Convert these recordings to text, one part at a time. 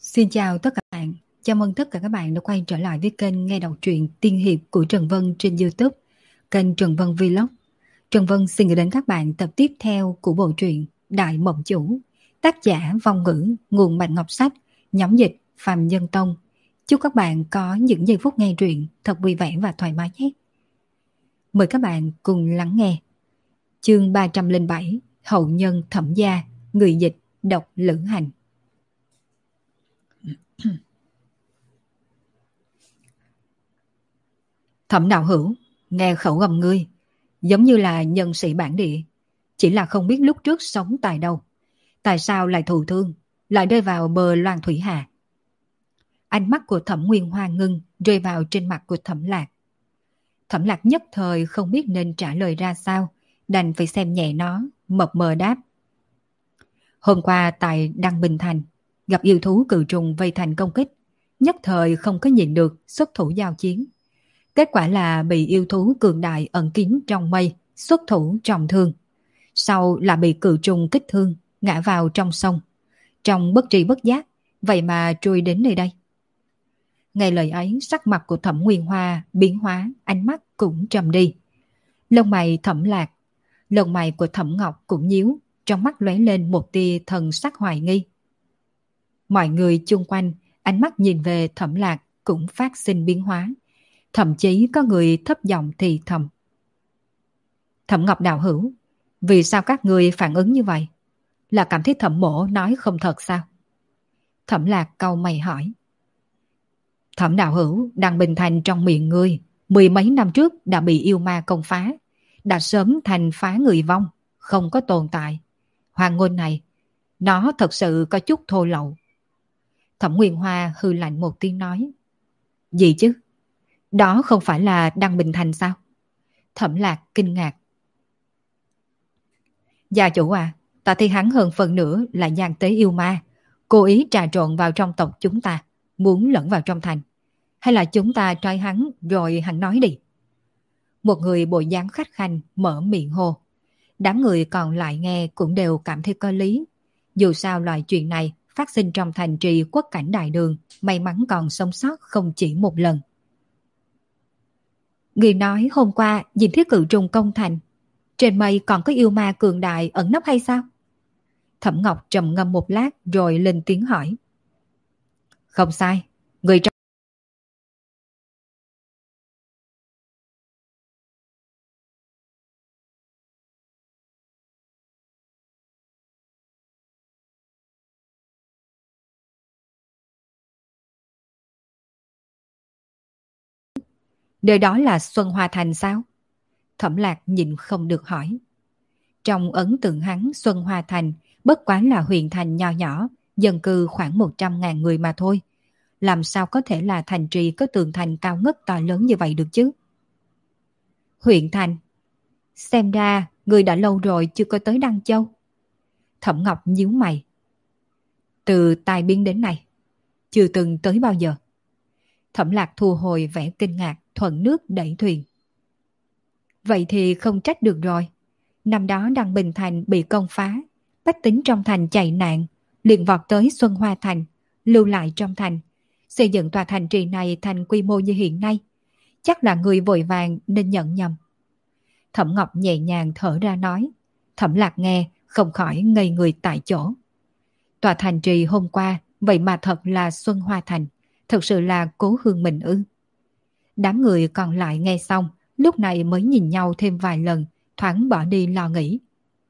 Xin chào tất cả các bạn. Chào mừng tất cả các bạn đã quay trở lại với kênh nghe đọc truyện tiên hiệp của Trần Vân trên YouTube, kênh Trần Vân Vlog. Trần Vân xin gửi đến các bạn tập tiếp theo của bộ truyện Đại Mộng Chủ, tác giả Vong Ngữ, nguồn Bạch Ngọc Sách, nhóm dịch Phàm Nhân Tông. Chúc các bạn có những giây phút nghe truyện thật vui vẻ và thoải mái nhé. Mời các bạn cùng lắng nghe. Chương 307, Hậu Nhân Thẩm Gia, người dịch Độc Lữ Hành. Thẩm đạo hữu, nghe khẩu gầm ngươi, giống như là nhân sĩ bản địa, chỉ là không biết lúc trước sống tại đâu. Tại sao lại thụ thương, lại rơi vào bờ Loan Thủy Hà? Ánh mắt của Thẩm Nguyên Hoa ngưng rơi vào trên mặt của Thẩm Lạc. Thẩm Lạc nhất thời không biết nên trả lời ra sao, đành phải xem nhẹ nó, mập mờ đáp. Hôm qua tại Đăng Bình Thành, gặp yêu thú cự trùng vây thành công kích, nhất thời không có nhìn được xuất thủ giao chiến. Kết quả là bị yêu thú cường đại ẩn kín trong mây, xuất thủ trọng thương. Sau là bị cự trùng kích thương, ngã vào trong sông. Trong bất tri bất giác, vậy mà trôi đến nơi đây. Ngay lời ấy, sắc mặt của Thẩm Nguyên Hoa biến hóa, ánh mắt cũng trầm đi. Lông mày Thẩm Lạc, lông mày của Thẩm Ngọc cũng nhíu, trong mắt lóe lên một tia thần sắc hoài nghi. Mọi người chung quanh, ánh mắt nhìn về Thẩm Lạc cũng phát sinh biến hóa. Thậm chí có người thấp giọng thì thầm. Thẩm Ngọc đạo hữu, vì sao các người phản ứng như vậy? Là cảm thấy Thẩm mỗ nói không thật sao? Thẩm Lạc cau mày hỏi. Thẩm đạo hữu, Đăng Bình Thành trong miệng ngươi, 10 mấy năm trước đã bị yêu ma công phá, đã sớm thành phá người vong, không có tồn tại. Hoàng ngôn này, nó thật sự có chút thô lậu. Thẩm Nguyên Hoa hư lạnh một tiếng nói. Gì chứ? Đó không phải là Đăng Bình Thành sao? Thẩm Lạc kinh ngạc. Gia chủ à, ta thấy hắn hơn phần nữa là gian tế yêu ma, cố ý trà trộn vào trong tộc chúng ta, muốn lẫn vào trong thành. Hay là chúng ta trói hắn rồi hắn nói đi. Một người bộ dáng khách khanh mở miệng hô. Đám người còn lại nghe cũng đều cảm thấy có lý. Dù sao loại chuyện này phát sinh trong thành trì quốc cảnh đại đường, may mắn còn sống sót không chỉ một lần. Người nói hôm qua nhìn thấy cự trùng công thành, trên mây còn có yêu ma cường đại ẩn nấp hay sao? Thẩm Ngọc trầm ngâm một lát rồi lên tiếng hỏi. Không sai, người trong nơi đó là Xuân Hoa Thành sao? Thẩm Lạc nhịn không được hỏi. Trong ấn tượng hắn, Xuân Hoa Thành bất quá là huyện thành nho nhỏ, dân cư khoảng 100.000 người mà thôi. Làm sao có thể là thành trì có tường thành cao ngất to lớn như vậy được chứ? Huyện thành? Xem ra người đã lâu rồi chưa có tới Đăng Châu. Thẩm Ngọc nhíu mày. Từ tai biến đến nay, chưa từng tới bao giờ. Thẩm Lạc thu hồi vẻ kinh ngạc, thuận nước đẩy thuyền. Vậy thì không trách được rồi. Năm đó Đăng Bình Thành bị công phá, bách tính trong thành chạy nạn, liền vọt tới Xuân Hoa Thành, lưu lại trong thành, xây dựng tòa thành trì này thành quy mô như hiện nay. Chắc là người vội vàng nên nhận nhầm. Thẩm Ngọc nhẹ nhàng thở ra nói. Thẩm Lạc nghe không khỏi ngây người tại chỗ. Tòa thành trì hôm qua vậy mà thật là Xuân Hoa Thành, thật sự là Cố Hương mình ư? Đám người còn lại nghe xong, lúc này mới nhìn nhau thêm vài lần, thoáng bỏ đi lo nghĩ.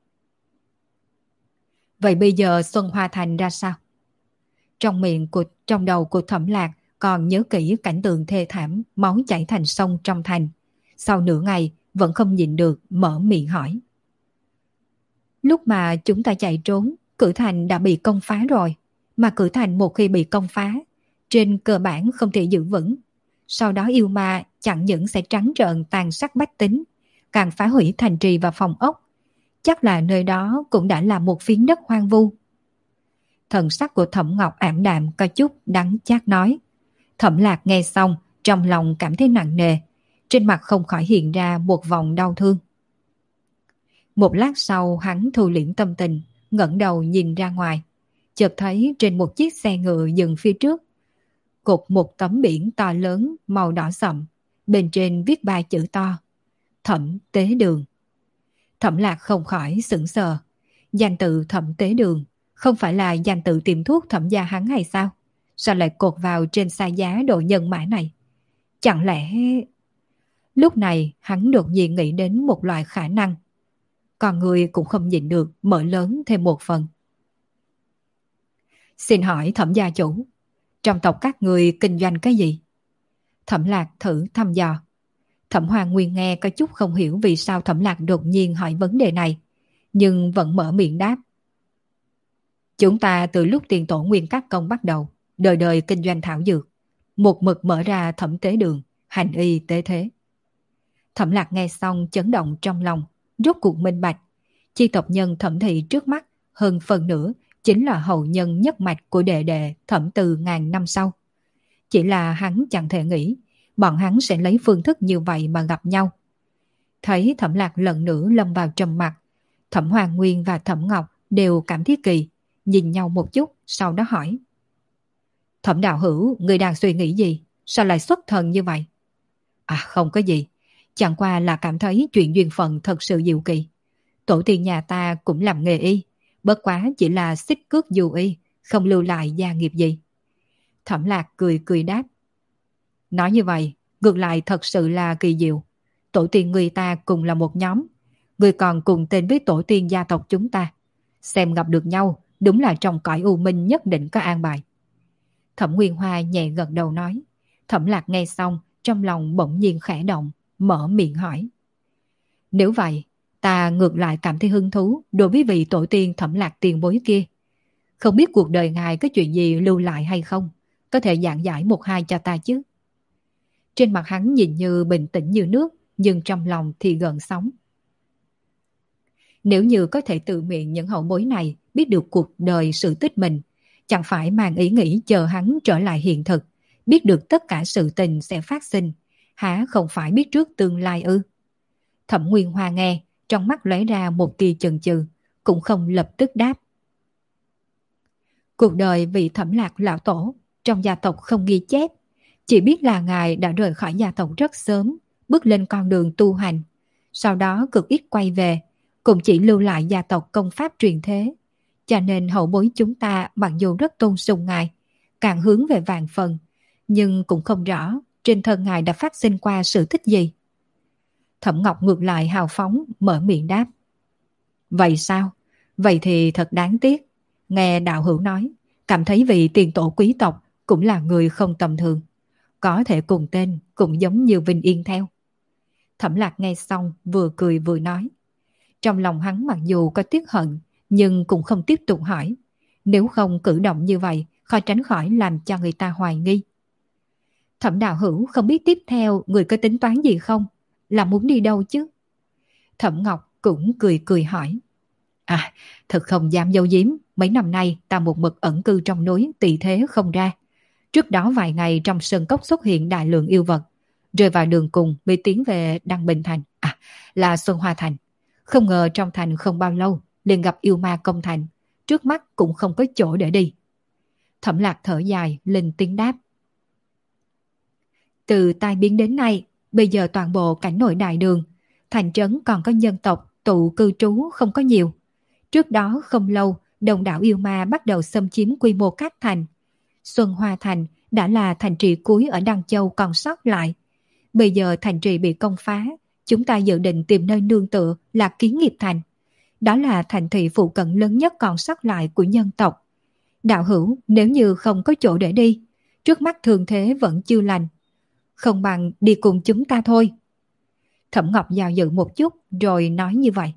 Vậy bây giờ Xuân Hoa Thành ra sao? Trong đầu của Thẩm Lạc còn nhớ kỹ cảnh tượng thê thảm, máu chảy thành sông trong thành. Sau nửa ngày vẫn không nhịn được mở miệng hỏi. Lúc mà chúng ta chạy trốn, cửa thành đã bị công phá rồi. Mà cửa thành một khi bị công phá, trên cơ bản không thể giữ vững. Sau đó yêu ma chẳng những sẽ trắng trợn tàn sát bách tính, càng phá hủy thành trì và phòng ốc. Chắc là nơi đó cũng đã là một phiến đất hoang vu. Thần sắc của Thẩm Ngọc ảm đạm có chút đắng chát nói. Thẩm Lạc nghe xong, trong lòng cảm thấy nặng nề, trên mặt không khỏi hiện ra một vòng đau thương. Một lát sau hắn thu liễm tâm tình, ngẩng đầu nhìn ra ngoài. chợt thấy trên một chiếc xe ngựa dừng phía trước, cột một tấm biển to lớn màu đỏ sậm, bên trên viết ba chữ to: Thẩm Tế Đường. Thẩm Lạc không khỏi sững sờ. Danh tự Thẩm Tế Đường không phải là danh tự tiệm thuốc Thẩm gia hắn hay sao? Sao lại cột vào trên xa giá đồ nhân mã này? Chẳng lẽ... Lúc này hắn đột nhiên nghĩ đến một loại khả năng. Còn người cũng không nhịn được mở lớn thêm một phần. Xin hỏi Thẩm gia chủ, trong tộc các người kinh doanh cái gì? Thẩm Lạc thử thăm dò. Thẩm Hoàng Nguyên nghe có chút không hiểu vì sao Thẩm Lạc đột nhiên hỏi vấn đề này, nhưng vẫn mở miệng đáp. Chúng ta từ lúc tiền tổ Nguyên Các Công bắt đầu, đời đời kinh doanh thảo dược, một mực mở ra Thẩm Tế Đường, hành y tế thế. Thẩm Lạc nghe xong chấn động trong lòng, rốt cuộc minh bạch. Chi tộc nhân Thẩm thị trước mắt hơn phần nữa chính là hậu nhân nhất mạch của đệ đệ Thẩm Từ ngàn năm sau. Chỉ là hắn chẳng thể nghĩ bọn hắn sẽ lấy phương thức như vậy mà gặp nhau. Thấy Thẩm Lạc lần nữa lâm vào trầm mặc, Thẩm Hoàng Nguyên và Thẩm Ngọc đều cảm thấy kỳ, nhìn nhau một chút sau đó hỏi. Thẩm đạo hữu, người đang suy nghĩ gì? Sao lại xuất thần như vậy? À không có gì, chẳng qua là cảm thấy chuyện duyên phận thật sự diệu kỳ. Tổ tiên nhà ta cũng làm nghề y, bất quá chỉ là xích cước dù y, không lưu lại gia nghiệp gì. Thẩm Lạc cười cười đáp. Nói như vậy, ngược lại thật sự là kỳ diệu. Tổ tiên người ta cùng là một nhóm, người còn cùng tên với tổ tiên gia tộc chúng ta. Xem gặp được nhau, đúng là trong cõi u minh nhất định có an bài. Thẩm Nguyên Hoa nhẹ gật đầu nói. Thẩm Lạc nghe xong, trong lòng bỗng nhiên khẽ động, mở miệng hỏi. Nếu vậy, ta ngược lại cảm thấy hứng thú đối với vị tổ tiên Thẩm Lạc tiền bối kia. Không biết cuộc đời ngài có chuyện gì lưu lại hay không? Có thể giảng giải một hai cho ta chứ? Trên mặt hắn nhìn như bình tĩnh như nước, nhưng trong lòng thì gợn sóng. Nếu như có thể tự miệng những hậu bối này biết được cuộc đời sự tích mình, chẳng phải mang ý nghĩ chờ hắn trở lại hiện thực, biết được tất cả sự tình sẽ phát sinh, há không phải biết trước tương lai ư? Thẩm Nguyên Hoa nghe, trong mắt lóe ra một tia chần chừ, cũng không lập tức đáp. Cuộc đời vị Thẩm Lạc lão tổ trong gia tộc không ghi chép, chỉ biết là ngài đã rời khỏi gia tộc rất sớm, bước lên con đường tu hành, sau đó cực ít quay về, cũng chỉ lưu lại gia tộc công pháp truyền thế. Cho nên hậu bối chúng ta mặc dù rất tôn sùng ngài, càng hướng về vạn phần, nhưng cũng không rõ trên thân ngài đã phát sinh qua sự tích gì. Thẩm Ngọc ngược lại hào phóng mở miệng đáp. Vậy sao? Vậy thì thật đáng tiếc. Nghe đạo hữu nói, cảm thấy vị tiền tổ quý tộc cũng là người không tầm thường. Có thể cùng tên, cũng giống như Vinh Yên theo. Thẩm Lạc nghe xong vừa cười vừa nói. Trong lòng hắn mặc dù có tiếc hận, nhưng cũng không tiếp tục hỏi. Nếu không cử động như vậy, khó tránh khỏi làm cho người ta hoài nghi. Thẩm đạo hữu không biết tiếp theo người có tính toán gì không? Là muốn đi đâu chứ? Thẩm Ngọc cũng cười cười hỏi. À, thật không dám giấu giếm, mấy năm nay ta một mực ẩn cư trong núi tị thế không ra. Trước đó vài ngày trong sơn cốc xuất hiện đại lượng yêu vật, rơi vào đường cùng mới tiến về Đăng Bình Thành, là Xuân Hoa Thành. Không ngờ trong thành không bao lâu liền gặp yêu ma công thành, trước mắt cũng không có chỗ để đi. Thẩm Lạc thở dài lên tiếng đáp. Từ tai biến đến nay, bây giờ toàn bộ cảnh nội đại đường, thành trấn còn có nhân tộc tụ cư trú không có nhiều. Trước đó không lâu, đông đảo yêu ma bắt đầu xâm chiếm quy mô các thành. Xuân Hoa Thành đã là thành trì cuối ở Đăng Châu còn sót lại. Bây giờ thành trì bị công phá, chúng ta dự định tìm nơi nương tựa là Kiến Nghiệp Thành. Đó là thành thị phụ cận lớn nhất còn sót lại của nhân tộc. Đạo hữu, nếu như không có chỗ để đi, trước mắt thường thế vẫn chưa lành, không bằng đi cùng chúng ta thôi. Thẩm Ngọc dao dự một chút rồi nói như vậy.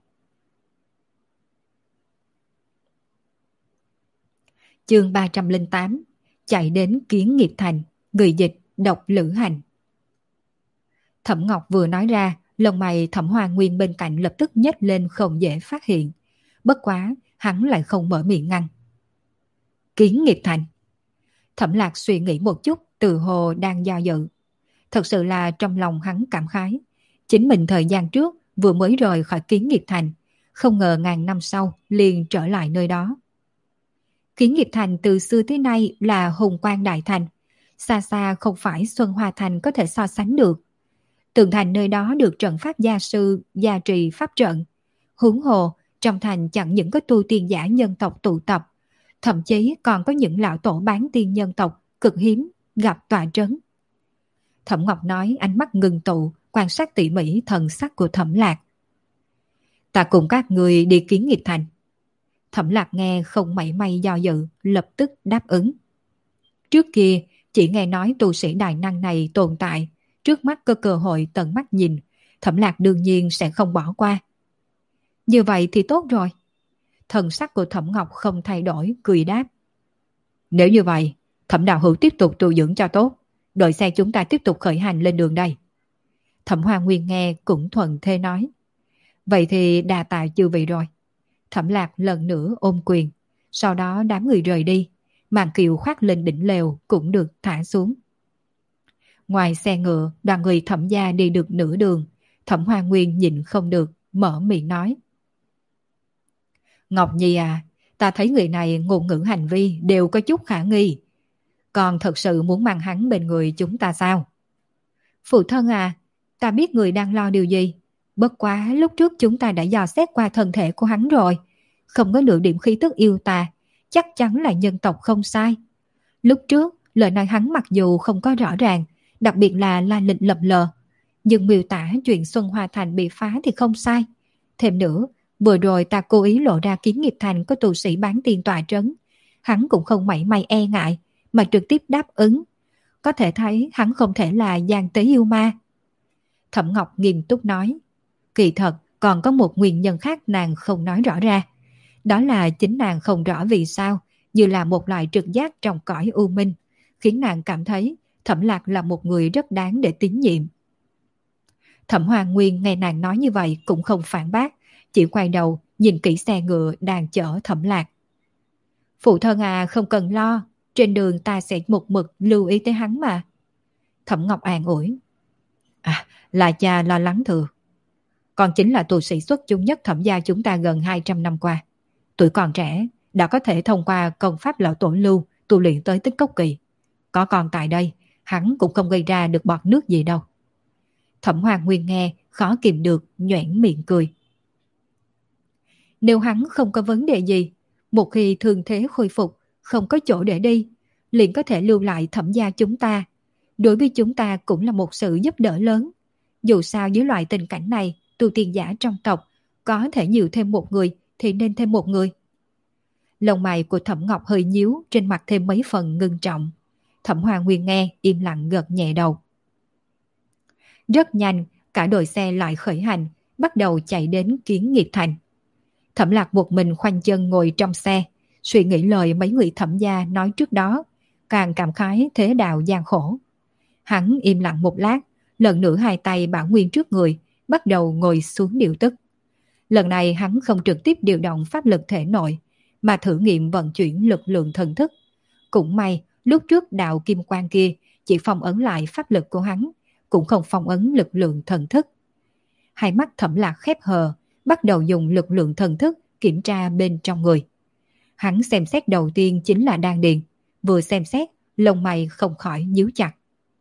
Chương 308, chạy đến Kiến Nghiệp Thành, người dịch Độc Lữ Hành. Thẩm Ngọc vừa nói ra, lông mày Thẩm Hoa Nguyên bên cạnh lập tức nhếch lên không dễ phát hiện. Bất quá, hắn lại không mở miệng ngăn. Kiến Nghiệp Thành. Thẩm Lạc suy nghĩ một chút, từ hồ đang do dự. Thật sự là trong lòng hắn cảm khái. Chính mình thời gian trước vừa mới rời khỏi Kiến Nghiệp Thành, không ngờ ngàn năm sau liền trở lại nơi đó. Kiến nghiệp thành từ xưa tới nay là hùng quan đại thành, xa xa không phải Xuân Hoa thành có thể so sánh được. Tường thành nơi đó được trận pháp gia sư gia trì pháp trận. Huống hồ, trong thành chẳng những có tu tiên giả nhân tộc tụ tập, thậm chí còn có những lão tổ bán tiên nhân tộc cực hiếm gặp tọa trấn. Thẩm Ngọc nói, ánh mắt ngưng tụ, quan sát tỉ mỉ thần sắc của Thẩm Lạc. Ta cùng các người đi Kiến nghiệp thành. Thẩm Lạc nghe không mảy may do dự, lập tức đáp ứng. Trước kia, chỉ nghe nói tu sĩ đại năng này tồn tại, trước mắt có cơ hội tận mắt nhìn, Thẩm Lạc đương nhiên sẽ không bỏ qua. Như vậy thì tốt rồi. Thần sắc của Thẩm Ngọc không thay đổi, cười đáp. Nếu như vậy, Thẩm đạo hữu tiếp tục tu dưỡng cho tốt, đợi xe chúng ta tiếp tục khởi hành lên đường đây. Thẩm Hoa Nguyên nghe cũng thuận thế nói. Vậy thì đà tạ chư vị rồi. Thẩm Lạc lần nữa ôm quyền, sau đó đám người rời đi, màn kiệu khoác lên đỉnh lều cũng được thả xuống. Ngoài xe ngựa, đoàn người Thẩm gia đi được nửa đường, Thẩm Hoa Nguyên nhịn không được, mở miệng nói. Ngọc Nhi à, ta thấy người này ngôn ngữ hành vi đều có chút khả nghi. Còn thật sự muốn mang hắn bên người chúng ta sao? Phụ thân à, ta biết người đang lo điều gì. Bất quá lúc trước chúng ta đã dò xét qua thân thể của hắn rồi. Không có nửa điểm khí tức yêu tà, chắc chắn là nhân tộc không sai. Lúc trước, lời nói hắn mặc dù không có rõ ràng, đặc biệt là la lịch lập lờ, nhưng miêu tả chuyện Xuân Hoa Thành bị phá thì không sai. Thêm nữa, vừa rồi ta cố ý lộ ra Kiến nghiệp thành có tu sĩ bán tiên tọa trấn. Hắn cũng không mảy may e ngại, mà trực tiếp đáp ứng. Có thể thấy hắn không thể là gian tế yêu ma. Thẩm Ngọc nghiêm túc nói. Kỳ thật, còn có một nguyên nhân khác nàng không nói rõ ra. Đó là chính nàng không rõ vì sao, như là một loại trực giác trong cõi u minh, khiến nàng cảm thấy Thẩm Lạc là một người rất đáng để tín nhiệm. Thẩm Hoàng Nguyên nghe nàng nói như vậy cũng không phản bác, chỉ quay đầu nhìn kỹ xe ngựa đang chở Thẩm Lạc. Phụ thân à, không cần lo, trên đường ta sẽ một mực lưu ý tới hắn mà. Thẩm Ngọc an ủi. À, là cha lo lắng thừa. Còn chính là tu sĩ xuất chúng nhất Thẩm gia chúng ta gần 200 năm qua. Tuổi còn trẻ, đã có thể thông qua công pháp lão tổ lưu tu luyện tới tích cốc kỳ. Có còn tại đây, hắn cũng không gây ra được bọt nước gì đâu. Thẩm Hoàng Nguyên nghe, khó kìm được, nhoẻn miệng cười. Nếu hắn không có vấn đề gì, một khi thương thế khôi phục, không có chỗ để đi, liền có thể lưu lại Thẩm gia chúng ta. Đối với chúng ta cũng là một sự giúp đỡ lớn. Dù sao dưới loại tình cảnh này, tu tiên giả trong tộc, có thể nhiều thêm một người thì nên thêm một người. Lông mày của Thẩm Ngọc hơi nhíu, trên mặt thêm mấy phần ngưng trọng. Thẩm Hoa Nguyên nghe, im lặng gật nhẹ đầu. Rất nhanh, cả đội xe lại khởi hành, bắt đầu chạy đến Kiến nghiệp thành. Thẩm Lạc một mình khoanh chân ngồi trong xe, suy nghĩ lời mấy người Thẩm gia nói trước đó, càng cảm khái thế đạo gian khổ. Hắn im lặng một lát, lần nữa hai tay bảo nguyên trước người, bắt đầu ngồi xuống điều tức. Lần này hắn không trực tiếp điều động pháp lực thể nội, mà thử nghiệm vận chuyển lực lượng thần thức. Cũng may, lúc trước đạo kim quang kia chỉ phong ấn lại pháp lực của hắn, cũng không phong ấn lực lượng thần thức. Hai mắt Thẩm Lạc khép hờ, bắt đầu dùng lực lượng thần thức kiểm tra bên trong người. Hắn xem xét đầu tiên chính là đan điền, vừa xem xét, lông mày không khỏi nhíu chặt.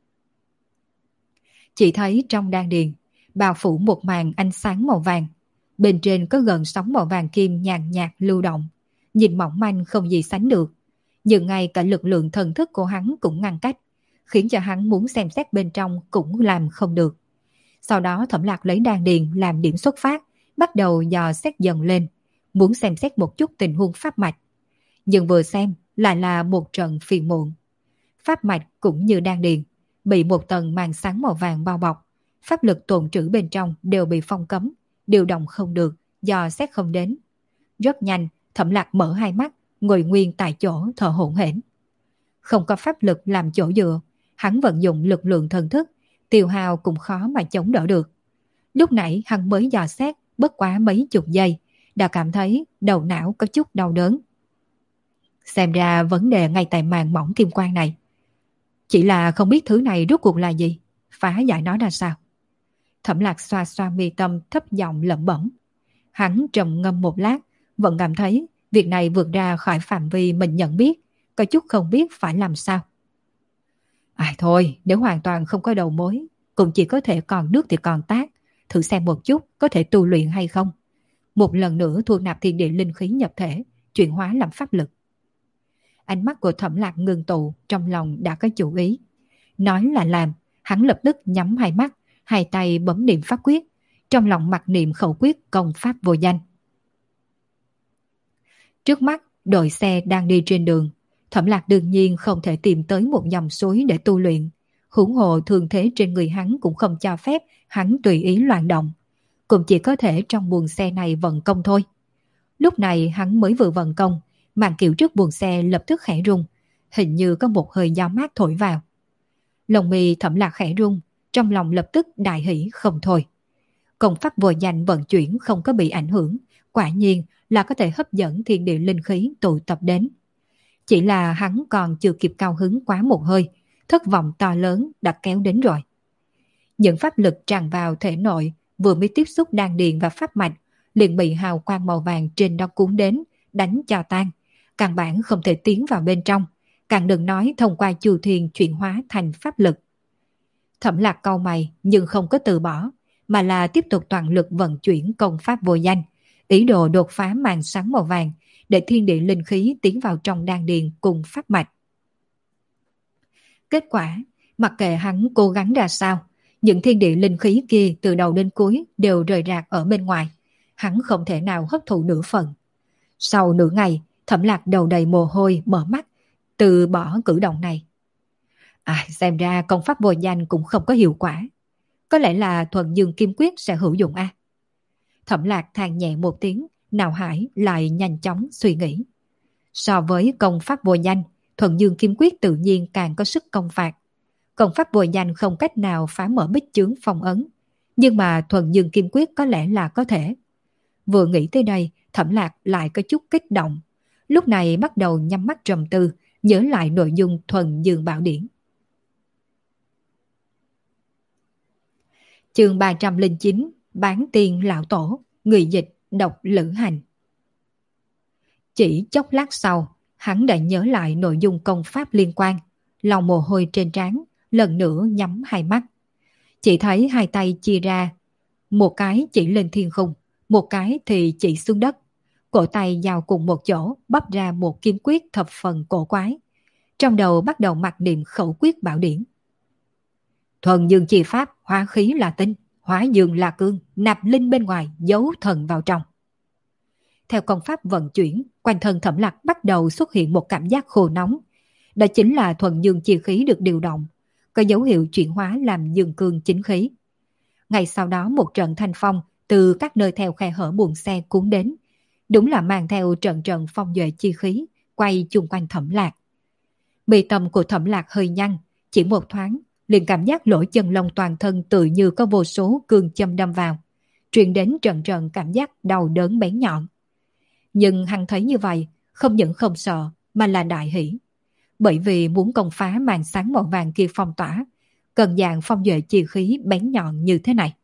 Chỉ thấy trong đan điền, bao phủ một màn ánh sáng màu vàng. Bên trên có gần sóng màu vàng kim nhàn nhạt lưu động, nhìn mỏng manh không gì sánh được. Nhưng ngay cả lực lượng thần thức của hắn cũng ngăn cách, khiến cho hắn muốn xem xét bên trong cũng làm không được. Sau đó Thẩm Lạc lấy đan điền làm điểm xuất phát, bắt đầu dò xét dần lên, muốn xem xét một chút tình huống pháp mạch. Nhưng vừa xem lại là một trận phiền muộn. Pháp mạch cũng như đan điền, bị một tầng màn sáng màu vàng bao bọc, pháp lực tồn trữ bên trong đều bị phong cấm, điều động không được, dò xét không đến. Rất nhanh, Thẩm Lạc mở hai mắt, ngồi nguyên tại chỗ thở hổn hển. Không có pháp lực làm chỗ dựa, hắn vận dụng lực lượng thần thức, tiêu hao cũng khó mà chống đỡ được. Lúc nãy hắn mới dò xét bất quá mấy chục giây, đã cảm thấy đầu não có chút đau đớn. Xem ra vấn đề ngay tại màn mỏng kim quang này. Chỉ là không biết thứ này rốt cuộc là gì, phá giải nó ra sao. Thẩm Lạc xoa xoa mi tâm thấp giọng lẩm bẩm. Hắn trầm ngâm một lát, vẫn cảm thấy Việc này vượt ra khỏi phạm vi mình nhận biết, có chút không biết phải làm sao. Thôi, nếu hoàn toàn không có đầu mối, cũng chỉ có thể còn nước thì còn tát, thử xem một chút có thể tu luyện hay không. Một lần nữa thu nạp thiên địa linh khí nhập thể, chuyển hóa làm pháp lực. Ánh mắt của Thẩm Lạc ngưng tụ, trong lòng đã có chủ ý. Nói là làm, hắn lập tức nhắm hai mắt, hai tay bấm niệm pháp quyết, trong lòng mặc niệm khẩu quyết công pháp vô danh. Trước mắt, đội xe đang đi trên đường. Thẩm Lạc đương nhiên không thể tìm tới một dòng suối để tu luyện. Huống hồ thương thế trên người hắn cũng không cho phép hắn tùy ý loạn động. Cũng chỉ có thể trong buồng xe này vận công thôi. Lúc này hắn mới vừa vận công, màn kiệu trước buồng xe lập tức khẽ rung, hình như có một hơi gió mát thổi vào. Lồng mi Thẩm Lạc khẽ rung, trong lòng lập tức đại hỷ không thôi. Công pháp vô danh vận chuyển không có bị ảnh hưởng, quả nhiên là có thể hấp dẫn thiên địa linh khí tụ tập đến. Chỉ là hắn còn chưa kịp cao hứng quá một hơi, thất vọng to lớn đã kéo đến rồi. Những pháp lực tràn vào thể nội vừa mới tiếp xúc đan điền và pháp mạch, liền bị hào quang màu vàng trên đó cuốn đến, đánh cho tan. Căn bản không thể tiến vào bên trong, càng đừng nói thông qua chu thiên chuyển hóa thành pháp lực. Thẩm Lạc cau mày nhưng không có từ bỏ, mà là tiếp tục toàn lực vận chuyển công pháp vô danh, ý đồ đột phá màn sáng màu vàng để thiên địa linh khí tiến vào trong đan điền cùng pháp mạch. Kết quả, mặc kệ hắn cố gắng ra sao, những thiên địa linh khí kia từ đầu đến cuối đều rời rạc ở bên ngoài, hắn không thể nào hấp thụ nửa phần. Sau nửa ngày, Thẩm Lạc đầu đầy mồ hôi mở mắt, từ bỏ cử động này. Xem ra công pháp vô danh cũng không có hiệu quả. Có lẽ là thuần dương kim quyết sẽ hữu dụng a. Thẩm Lạc than nhẹ một tiếng, não hải lại nhanh chóng suy nghĩ. So với công pháp vô danh, thuần dương kim quyết tự nhiên càng có sức công phạt. Công pháp vô danh không cách nào phá mở bích chướng phong ấn, nhưng mà thuần dương kim quyết có lẽ là có thể. Vừa nghĩ tới đây, Thẩm Lạc lại có chút kích động. Lúc này bắt đầu nhắm mắt trầm tư, nhớ lại nội dung thuần dương bảo điển. Chương 309, Bán tiên lão tổ, người dịch, độc lữ hành. Chỉ chốc lát sau, hắn đã nhớ lại nội dung công pháp liên quan, lau mồ hôi trên trán, lần nữa nhắm hai mắt. Chỉ thấy hai tay chia ra, một cái chỉ lên thiên khung, một cái thì chỉ xuống đất. Cổ tay giao cùng một chỗ, bắp ra một kiếm quyết thập phần cổ quái. Trong đầu bắt đầu mặc niệm khẩu quyết bảo điển. Thuần dương chi pháp, hóa khí là tinh, hóa dương là cương, nạp linh bên ngoài, giấu thần vào trong. Theo công pháp vận chuyển, quanh thân Thẩm Lạc bắt đầu xuất hiện một cảm giác khô nóng. Đó chính là thuần dương chi khí được điều động, có dấu hiệu chuyển hóa làm dương cương chính khí. Ngay sau đó một trận thanh phong từ các nơi theo khe hở buồng xe cuốn đến, đúng là mang theo trận trận phong duệ chi khí quay chung quanh Thẩm Lạc. Mi tâm của Thẩm Lạc hơi nhăn, chỉ một thoáng liền cảm giác lỗ chân lông toàn thân tự như có vô số cương châm đâm vào, truyền đến trận trận cảm giác đau đớn bén nhọn. Nhưng hắn thấy như vậy, không những không sợ mà là đại hỷ, bởi vì muốn công phá màn sáng màu vàng kia phong tỏa, cần dạng phong duệ chi khí bén nhọn như thế này.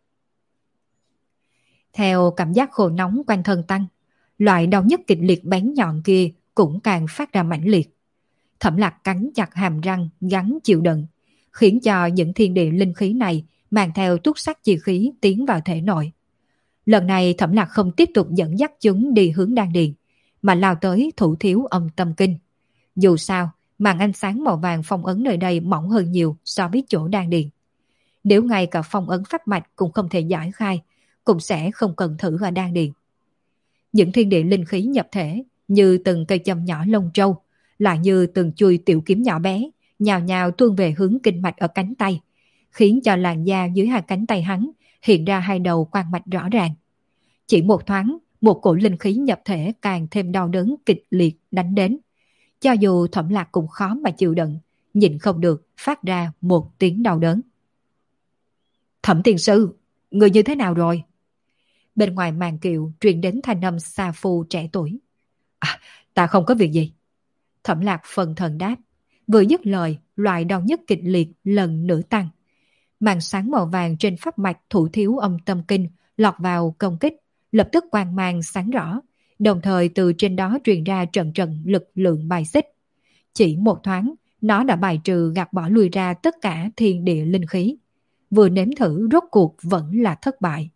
Theo cảm giác khô nóng quanh thân tăng, loại đau nhức kịch liệt bén nhọn kia cũng càng phát ra mãnh liệt. Thẩm Lạc cắn chặt hàm răng gắng chịu đựng, khiến cho những thiên địa linh khí này mang theo túc sắc chi khí tiến vào thể nội. Lần này Thẩm Lạc không tiếp tục dẫn dắt chúng đi hướng đan điền, mà lao tới thủ thiếu âm tâm kinh. Dù sao, màn ánh sáng màu vàng phong ấn nơi đây mỏng hơn nhiều so với chỗ đan điền. Nếu ngay cả phong ấn pháp mạch cũng không thể giải khai, cũng sẽ không cần thử ở đan điền. Những thiên địa linh khí nhập thể như từng cây châm nhỏ lông trâu, lại như từng chuôi tiểu kiếm nhỏ bé, nhào nhào tuôn về hướng kinh mạch ở cánh tay, khiến cho làn da dưới hai cánh tay hắn hiện ra hai đầu quang mạch rõ ràng. Chỉ một thoáng, một cổ linh khí nhập thể càng thêm đau đớn kịch liệt đánh đến. Cho dù Thẩm Lạc cũng khó mà chịu đựng, nhịn không được phát ra một tiếng đau đớn. Thẩm tiên sư, người như thế nào rồi? Bên ngoài màn kiệu truyền đến thanh âm xà phù trẻ tuổi. Ta không có việc gì. Thẩm Lạc phần thần đáp. Vừa dứt lời, loại đau nhức kịch liệt lần nữa tăng. Màn sáng màu vàng trên pháp mạch thủ thiếu âm tâm kinh lọt vào công kích, lập tức quang mang sáng rõ, đồng thời từ trên đó truyền ra trận trận lực lượng bài xích. Chỉ một thoáng, nó đã bài trừ gạt bỏ lui ra tất cả thiên địa linh khí. Vừa nếm thử rốt cuộc vẫn là thất bại.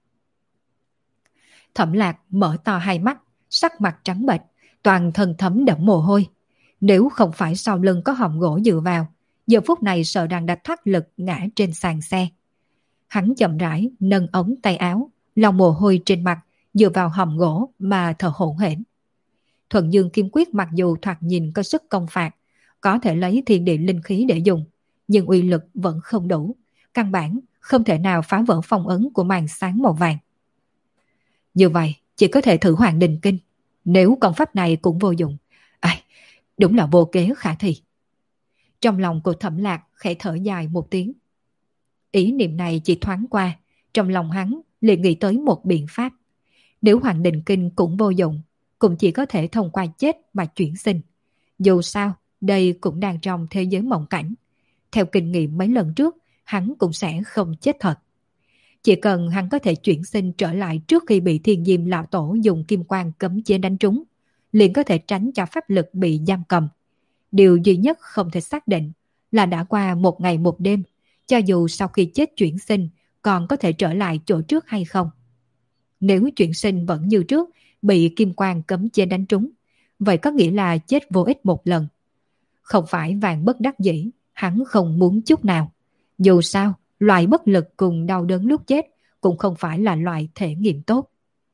Thẩm Lạc mở to hai mắt, sắc mặt trắng bệch, toàn thân thấm đẫm mồ hôi. Nếu không phải sau lưng có hòm gỗ dựa vào, giờ phút này sợ rằng đã thoát lực ngã trên sàn xe. Hắn chậm rãi nâng ống tay áo, lau mồ hôi trên mặt, dựa vào hòm gỗ mà thở hổn hển. Thuần Dương Kim Quyết mặc dù thoạt nhìn có sức công phạt, có thể lấy thiên địa linh khí để dùng, nhưng uy lực vẫn không đủ, căn bản không thể nào phá vỡ phong ấn của màn sáng màu vàng. Như vậy, chỉ có thể thử Hoàng Đình Kinh, nếu công pháp này cũng vô dụng. Ai, đúng là vô kế khả thi. Trong lòng của Thẩm Lạc khẽ thở dài một tiếng. Ý niệm này chỉ thoáng qua, trong lòng hắn liền nghĩ tới một biện pháp. Nếu Hoàng Đình Kinh cũng vô dụng, cũng chỉ có thể thông qua chết mà chuyển sinh. Dù sao, đây cũng đang trong thế giới mộng cảnh. Theo kinh nghiệm mấy lần trước, hắn cũng sẽ không chết thật. Chỉ cần hắn có thể chuyển sinh trở lại trước khi bị Thiên Diêm Lão Tổ dùng kim quang cấm chế đánh trúng, liền có thể tránh cho pháp lực bị giam cầm. Điều duy nhất không thể xác định là đã qua một ngày một đêm, cho dù sau khi chết chuyển sinh còn có thể trở lại chỗ trước hay không. Nếu chuyển sinh vẫn như trước, bị kim quang cấm chế đánh trúng, vậy có nghĩa là chết vô ích một lần. Không phải vạn bất đắc dĩ, hắn không muốn chút nào. Dù sao, loại bất lực cùng đau đớn lúc chết cũng không phải là loại thể nghiệm tốt.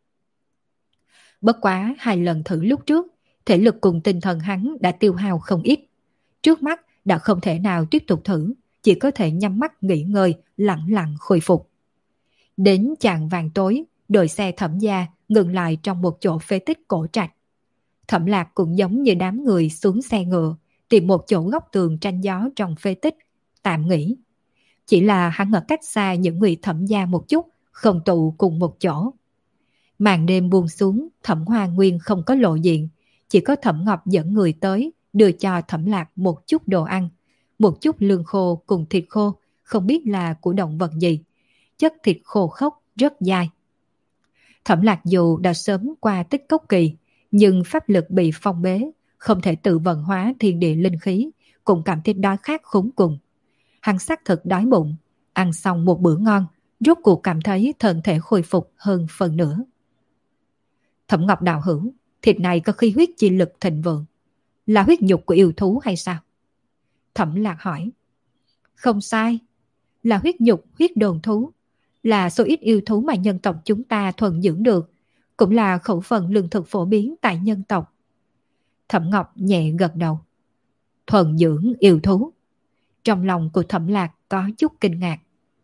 Bất quá 2 lần thử lúc trước, thể lực cùng tinh thần hắn đã tiêu hao không ít. Trước mắt đã không thể nào tiếp tục thử, chỉ có thể nhắm mắt nghỉ ngơi, lặng lặng khôi phục. Đến chạng vàng tối, đội xe Thẩm gia ngừng lại trong một chỗ phế tích cổ trạch. Thẩm Lạc cũng giống như đám người xuống xe ngựa, tìm một chỗ góc tường tranh gió trong phế tích, tạm nghỉ. Chỉ là hắn ở cách xa những người Thẩm gia một chút, không tụ cùng một chỗ. Màn đêm buông xuống, Thẩm Hoa Nguyên không có lộ diện, chỉ có Thẩm Ngọc dẫn người tới, đưa cho Thẩm Lạc một chút đồ ăn, một chút lương khô cùng thịt khô, không biết là của động vật gì. Chất thịt khô khốc, rất dai. Thẩm Lạc dù đã sớm qua tích cốc kỳ, nhưng pháp lực bị phong bế, không thể tự vận hóa thiên địa linh khí, cũng cảm thấy đói khát khốn cùng. Hắn xác thực đói bụng, ăn xong một bữa ngon, rốt cuộc cảm thấy thân thể khôi phục hơn phần nữa. Thẩm Ngọc đạo hữu, thịt này có khí huyết chi lực thịnh vượng, là huyết nhục của yêu thú hay sao? Thẩm Lạc hỏi. Không sai, là huyết nhục huyết đồn thú, là số ít yêu thú mà nhân tộc chúng ta thuần dưỡng được, cũng là khẩu phần lương thực phổ biến tại nhân tộc. Thẩm Ngọc nhẹ gật đầu. Thuần dưỡng yêu thú. Trong lòng của Thẩm Lạc có chút kinh ngạc.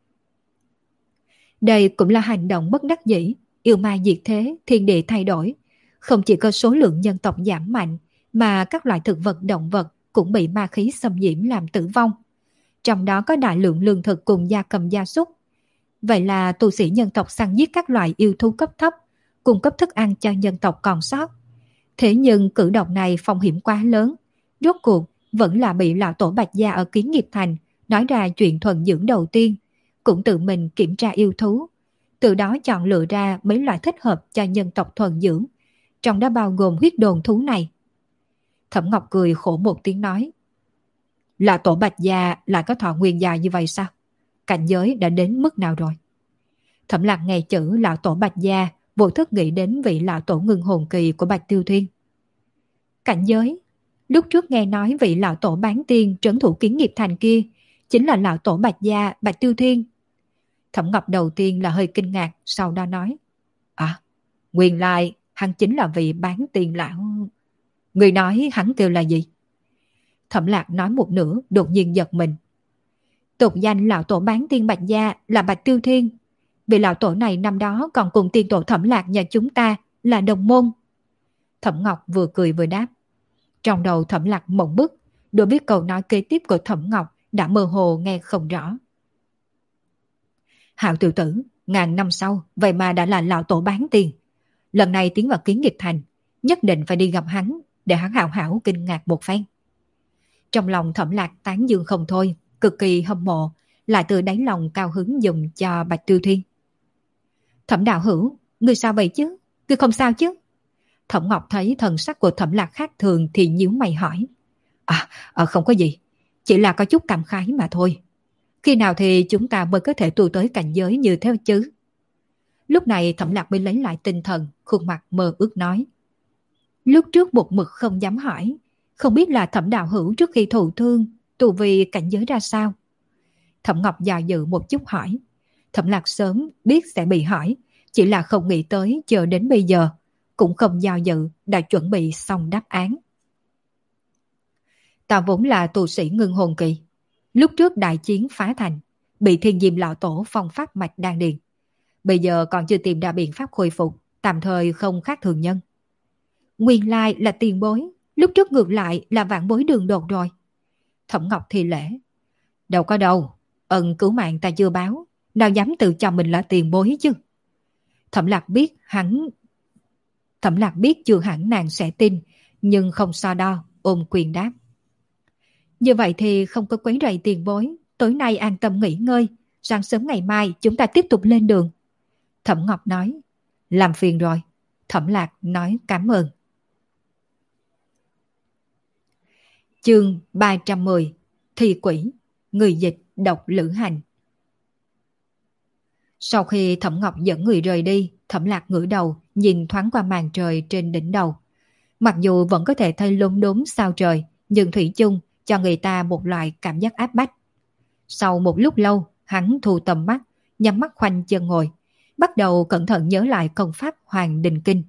Đây cũng là hành động bất đắc dĩ, yêu ma diệt thế, thiên địa thay đổi. Không chỉ có số lượng nhân tộc giảm mạnh, mà các loại thực vật động vật cũng bị ma khí xâm nhiễm làm tử vong. Trong đó có đại lượng lương thực cùng gia cầm gia súc. Vậy là tu sĩ nhân tộc săn giết các loại yêu thú cấp thấp, cung cấp thức ăn cho nhân tộc còn sót. Thế nhưng cử động này phong hiểm quá lớn, rốt cuộc vẫn là bị lão tổ Bạch Gia ở Kiến Nghiệp Thành nói ra chuyện thuần dưỡng đầu tiên, cũng tự mình kiểm tra yêu thú, từ đó chọn lựa ra mấy loại thích hợp cho nhân tộc thuần dưỡng, trong đó bao gồm huyết đồn thú này. Thẩm Ngọc cười khổ một tiếng nói, lão tổ Bạch Gia lại có thọ nguyên dài như vậy sao? Cảnh giới đã đến mức nào rồi? Thẩm Lạc nghe chữ lão tổ Bạch Gia, vô thức nghĩ đến vị lão tổ ngưng hồn kỳ của Bạch Tiêu Thiên. Cảnh giới? Lúc trước nghe nói vị lão tổ bán tiên trấn thủ Kiến Nghiệp Thành kia chính là lão tổ Bạch Gia, Bạch Tiêu Thiên. Thẩm Ngọc đầu tiên là hơi kinh ngạc, sau đó nói, à, nguyên lai hắn chính là vị bán tiên lão. Người nói hắn kêu là gì? Thẩm Lạc nói một nửa, đột nhiên giật mình. Tục danh lão tổ bán tiên Bạch Gia là Bạch Tiêu Thiên. Vị lão tổ này năm đó còn cùng tiên tổ Thẩm Lạc nhà chúng ta là đồng môn. Thẩm Ngọc vừa cười vừa đáp. Trong đầu Thẩm Lạc mộng bức, đối với câu nói kế tiếp của Thẩm Ngọc đã mơ hồ nghe không rõ. Hạo tiểu tử, ngàn năm sau vậy mà đã là lão tổ bán tiên. Lần này tiến vào Kiến Nghiệp Thành, nhất định phải đi gặp hắn, để hắn hảo hảo kinh ngạc một phen. Trong lòng Thẩm Lạc tán dương không thôi, cực kỳ hâm mộ, lại từ đáy lòng cao hứng dùng cho Bạch Tiêu Thiên. Thẩm đạo hữu, ngươi sao vậy chứ? Ngươi không sao chứ? Thẩm Ngọc thấy thần sắc của Thẩm Lạc khác thường thì nhíu mày hỏi. Không có gì, chỉ là có chút cảm khái mà thôi. Khi nào thì chúng ta mới có thể tu tới cảnh giới như thế chứ? Lúc này Thẩm Lạc mới lấy lại tinh thần, khuôn mặt mơ ước nói. Lúc trước một mực không dám hỏi, không biết là Thẩm đạo hữu trước khi thụ thương, tu vi cảnh giới ra sao? Thẩm Ngọc dò dự một chút hỏi. Thẩm Lạc sớm biết sẽ bị hỏi, chỉ là không nghĩ tới chờ đến bây giờ, cũng không do dự, đã chuẩn bị xong đáp án. Ta vốn là tu sĩ ngưng hồn kỳ. Lúc trước đại chiến phá thành, bị thiên diêm lão tổ phong pháp mạch đan điền. Bây giờ còn chưa tìm ra biện pháp khôi phục, tạm thời không khác thường nhân. Nguyên lai là tiền bối, lúc trước ngược lại là vạn bối đường đột rồi. Thẩm Ngọc thì lễ. Đâu có đâu, ân cứu mạng ta chưa báo, nào dám tự cho mình là tiền bối chứ. Thẩm Lạc biết chưa hẳn nàng sẽ tin, nhưng không so đo, ôm quyền đáp. Như vậy thì không có quấy rầy tiền bối, tối nay an tâm nghỉ ngơi, sáng sớm ngày mai chúng ta tiếp tục lên đường. Thẩm Ngọc nói. Làm phiền rồi. Thẩm Lạc nói cảm ơn. Chương 310. Thi quỷ. Người dịch độc lữ hành. Sau khi Thẩm Ngọc dẫn người rời đi, Thẩm Lạc ngửa đầu nhìn thoáng qua màn trời trên đỉnh đầu. Mặc dù vẫn có thể thấy lốm đốm sao trời, nhưng thủy chung cho người ta một loại cảm giác áp bách. Sau một lúc lâu, hắn thu tầm mắt, nhắm mắt khoanh chân ngồi, bắt đầu cẩn thận nhớ lại công pháp Hoàng Đình Kinh.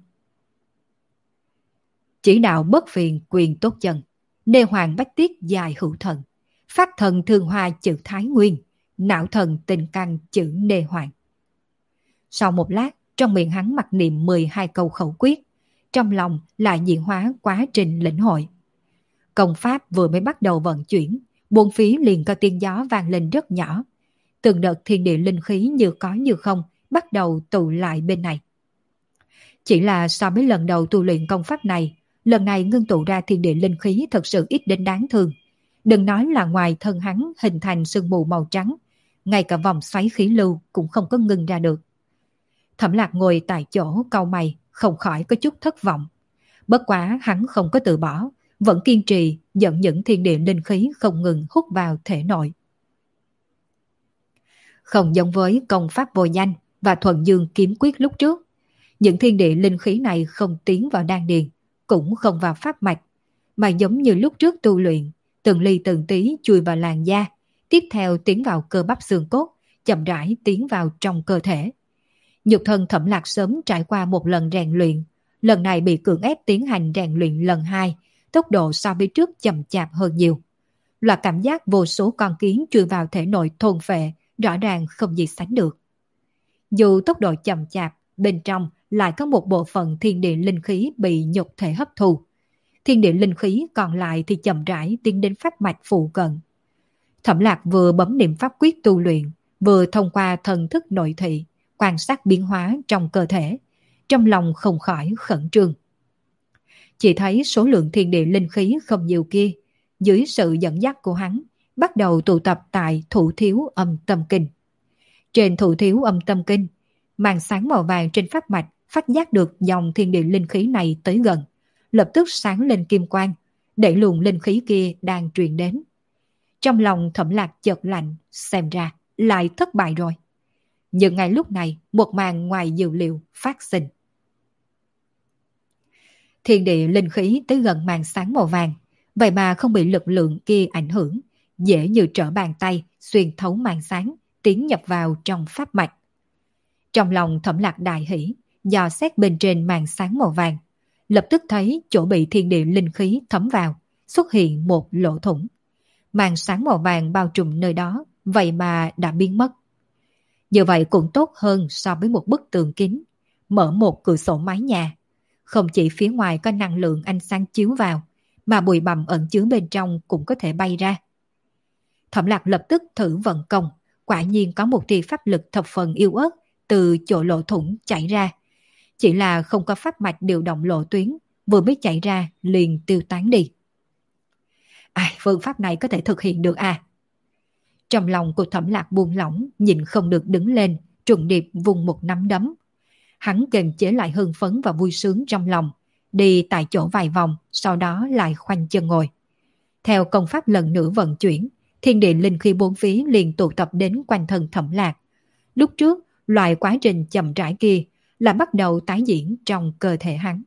Chỉ đạo bất phiền quyền tốt chân, nê hoàng bách tiết dài hữu thần, phát thần thương hoa chữ Thái Nguyên, não thần tình căn chữ nê hoàng. Sau một lát, trong miệng hắn mặc niệm 12 câu khẩu quyết, trong lòng lại diễn hóa quá trình lĩnh hội. Công pháp vừa mới bắt đầu vận chuyển, bốn phía liền có tiếng gió vang lên rất nhỏ. Từng đợt thiên địa linh khí như có như không bắt đầu tụ lại bên này. Chỉ là so với lần đầu tu luyện công pháp này, lần này ngưng tụ ra thiên địa linh khí thật sự ít đến đáng thương. Đừng nói là ngoài thân hắn hình thành sương mù màu trắng, ngay cả vòng xoáy khí lưu cũng không có ngưng ra được. Thẩm Lạc ngồi tại chỗ cau mày, không khỏi có chút thất vọng. Bất quá hắn không có từ bỏ, vẫn kiên trì dẫn những thiên địa linh khí không ngừng hút vào thể nội. Không giống với công pháp vô danh và thuần dương kiếm quyết lúc trước, những thiên địa linh khí này không tiến vào đan điền, cũng không vào pháp mạch, mà giống như lúc trước tu luyện, từng ly từng tí chui vào làn da, tiếp theo tiến vào cơ bắp xương cốt, chậm rãi tiến vào trong cơ thể. Nhục thân Thẩm Lạc sớm trải qua một lần rèn luyện, lần này bị cưỡng ép tiến hành rèn luyện lần hai, tốc độ so với trước chậm chạp hơn nhiều. Loại cảm giác vô số con kiến chui vào thể nội thôn phệ rõ ràng không gì sánh được. Dù tốc độ chậm chạp, bên trong lại có một bộ phận thiên địa linh khí bị nhục thể hấp thu. Thiên địa linh khí còn lại thì chậm rãi tiến đến pháp mạch phụ cận. Thẩm Lạc vừa bấm niệm pháp quyết tu luyện, vừa thông qua thần thức nội thị, quan sát biến hóa trong cơ thể, trong lòng không khỏi khẩn trương. Chỉ thấy số lượng thiên địa linh khí không nhiều kia, dưới sự dẫn dắt của hắn, bắt đầu tụ tập tại Thủ Thiếu Âm Tâm Kinh. Trên Thủ Thiếu Âm Tâm Kinh, màn sáng màu vàng trên pháp mạch phát giác được dòng thiên địa linh khí này tới gần, lập tức sáng lên kim quang, đẩy luồng linh khí kia đang truyền đến. Trong lòng Thẩm Lạc chợt lạnh, xem ra lại thất bại rồi. Nhưng ngay lúc này, một màn ngoài dự liệu phát sinh. Thiên địa linh khí tới gần màn sáng màu vàng, vậy mà không bị lực lượng kia ảnh hưởng, dễ như trở bàn tay xuyên thấu màn sáng, tiến nhập vào trong pháp mạch. Trong lòng Thẩm Lạc đại hỉ, dò xét bên trên màn sáng màu vàng, lập tức thấy chỗ bị thiên địa linh khí thấm vào, xuất hiện một lỗ thủng. Màn sáng màu vàng bao trùm nơi đó, vậy mà đã biến mất. Như vậy cũng tốt hơn so với một bức tường kính, mở một cửa sổ mái nhà. Không chỉ phía ngoài có năng lượng ánh sáng chiếu vào, mà bụi bặm ẩn chứa bên trong cũng có thể bay ra. Thẩm Lạc lập tức thử vận công, quả nhiên có một tia pháp lực thập phần yếu ớt từ chỗ lỗ thủng chảy ra. Chỉ là không có pháp mạch điều động lộ tuyến, vừa mới chạy ra liền tiêu tán đi. Phương pháp này có thể thực hiện được à? Trong lòng của Thẩm Lạc buông lỏng, nhìn không được đứng lên, trùng điệp vùng một nắm đấm. Hắn kiềm chế lại hưng phấn và vui sướng trong lòng, đi tại chỗ vài vòng, sau đó lại khoanh chân ngồi. Theo công pháp lần nữa vận chuyển, thiên địa linh khí bốn phía liền tụ tập đến quanh thân Thẩm Lạc. Lúc trước, loại quá trình chậm rãi kia là bắt đầu tái diễn trong cơ thể hắn.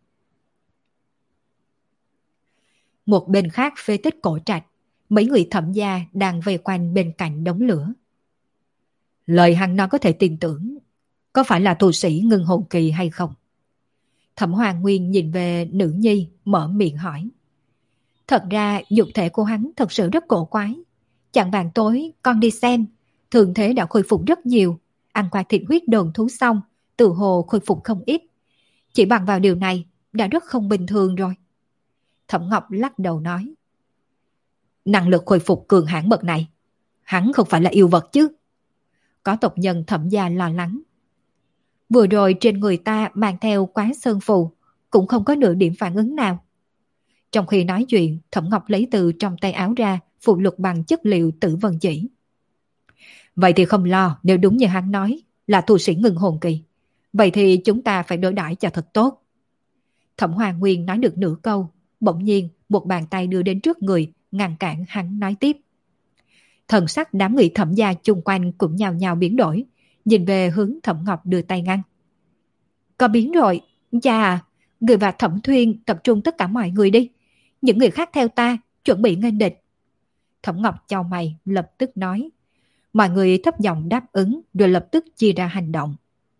Một bên khác phế tích cổ trạch, mấy người Thẩm gia đang vây quanh bên cạnh đống lửa. Lời hắn nói có thể tin tưởng, có phải là tu sĩ ngưng hồn kỳ hay không? Thẩm Hoàng Nguyên nhìn về nữ nhi, mở miệng hỏi. Thật ra dục thể của hắn thật sự rất cổ quái. Chẳng bàn tối con đi xem, thường thế đã khôi phục rất nhiều, ăn qua thịt huyết đồn thú xong, tự hồ khôi phục không ít. Chỉ bằng vào điều này đã rất không bình thường rồi. Thẩm Ngọc lắc đầu nói. Năng lực khôi phục cường hãn bậc này, hắn không phải là yêu vật chứ? Có tộc nhân Thẩm gia lo lắng. Vừa rồi trên người ta mang theo Quá Sơn Phù, cũng không có nửa điểm phản ứng nào. Trong khi nói chuyện, Thẩm Ngọc lấy từ trong tay áo ra phụ lục bằng chất liệu tử vân chỉ. Vậy thì không lo, nếu đúng như hắn nói là tu sĩ ngưng hồn kỳ, vậy thì chúng ta phải đối đãi cho thật tốt. Thẩm Hoàng Nguyên nói được nửa câu, bỗng nhiên một bàn tay đưa đến trước người, ngăn cản hắn nói tiếp. Thần sắc đám người Thẩm gia chung quanh cũng nhào nhào biến đổi, nhìn về hướng Thẩm Ngọc đưa tay ngăn. Có biến rồi, cha à, người và Thẩm Thuyên tập trung tất cả mọi người đi. Những người khác theo ta, chuẩn bị nghênh địch. Thẩm Ngọc chau mày, lập tức nói. Mọi người thấp giọng đáp ứng, rồi lập tức chia ra hành động.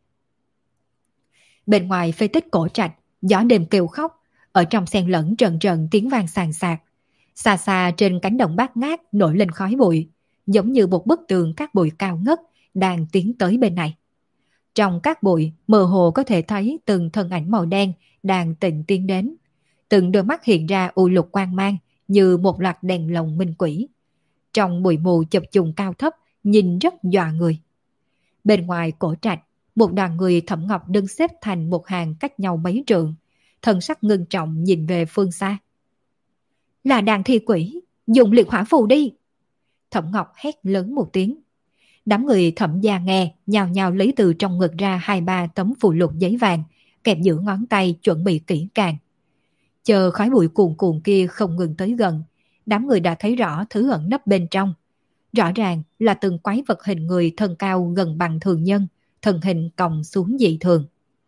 Bên ngoài phế tích cổ trạch, gió đêm kêu khóc, ở trong xen lẫn trần trần tiếng vang sàn sạc. Xa xa trên cánh đồng bát ngát nổi lên khói bụi, giống như một bức tường cát bụi cao ngất đang tiến tới bên này. Trong các bụi, mơ hồ có thể thấy từng thân ảnh màu đen đang tịnh tiến đến. Từng đôi mắt hiện ra u lục quang mang như một loạt đèn lồng minh quỷ. Trong bụi mù chập trùng cao thấp, nhìn rất dọa người. Bên ngoài cổ trạch, một đoàn người Thẩm Ngọc đứng xếp thành một hàng cách nhau mấy trượng, thần sắc ngưng trọng nhìn về phương xa. Là đàn thi quỷ, dùng liệt hỏa phù đi. Thẩm Ngọc hét lớn một tiếng. Đám người Thẩm gia nghe, nhào nhào lấy từ trong ngực ra 2-3 tấm phù lục giấy vàng, kẹp giữa ngón tay chuẩn bị kỹ càng. Chờ khói bụi cuồn cuộn kia không ngừng tới gần, đám người đã thấy rõ thứ ẩn nấp bên trong. Rõ ràng là từng quái vật hình người thân cao gần bằng thường nhân, thân hình còng xuống dị thường.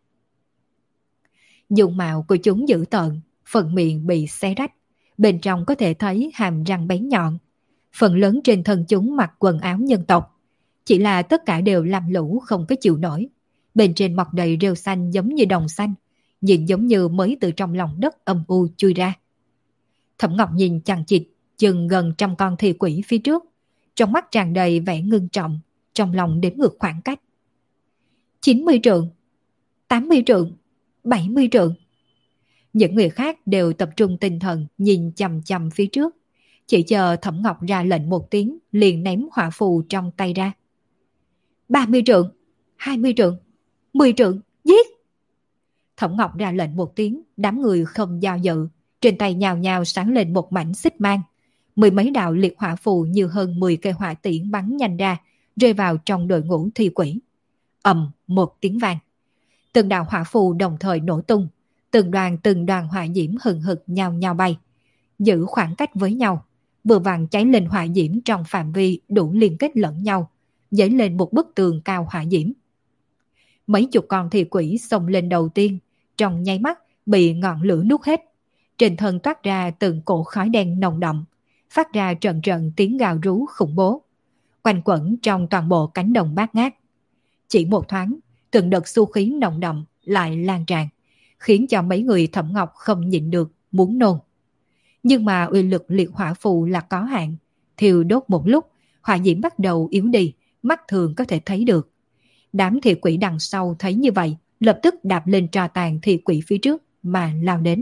Dung mạo của chúng dữ tợn, phần miệng bị xé rách, bên trong có thể thấy hàm răng bén nhọn. Phần lớn trên thân chúng mặc quần áo nhân tộc, chỉ là tất cả đều lam lũ không có chịu nổi. Bên trên mọc đầy rêu xanh giống như đồng xanh, nhìn giống như mới từ trong lòng đất âm u chui ra. Thẩm Ngọc nhìn chằng chịt chừng gần 100 con thi quỷ phía trước, trong mắt tràn đầy vẻ ngưng trọng, trong lòng đếm ngược khoảng cách. 90 trượng, 80 trượng, 70 trượng. Những người khác đều tập trung tinh thần nhìn chằm chằm phía trước, chỉ chờ Thẩm Ngọc ra lệnh một tiếng liền ném hỏa phù trong tay ra. 30 trượng, 20 trượng, 10 trượng, giết! Thẩm Ngọc ra lệnh một tiếng, đám người không do dự, trên tay nhào nhào sáng lên một mảnh xích mang. 10 mấy đạo liệt hỏa phù như hơn 10 cây hỏa tiễn bắn nhanh ra, rơi vào trong đội ngũ thi quỷ. Ầm một tiếng vang. Từng đạo hỏa phù đồng thời nổ tung, từng đoàn hỏa diễm hừng hực nhao nhao bay, giữ khoảng cách với nhau, vừa vặn cháy lên hỏa diễm trong phạm vi đủ liên kết lẫn nhau, dấy lên một bức tường cao hỏa diễm. Mấy chục con thi quỷ xông lên đầu tiên, trong nháy mắt bị ngọn lửa nuốt hết. Trên thân toát ra từng cổ khói đen nồng đậm, phát ra trận trận tiếng gào rú khủng bố, quanh quẩn trong toàn bộ cánh đồng bát ngát. Chỉ một thoáng, từng đợt xu khí nồng đậm lại lan tràn, khiến cho mấy người Thẩm Ngọc không nhịn được muốn nôn. Nhưng mà uy lực liệt hỏa phù là có hạn, thiêu đốt một lúc, hỏa diễm bắt đầu yếu đi, mắt thường có thể thấy được. Đám thị quỷ đằng sau thấy như vậy, lập tức đạp lên tro tàn thị quỷ phía trước mà lao đến.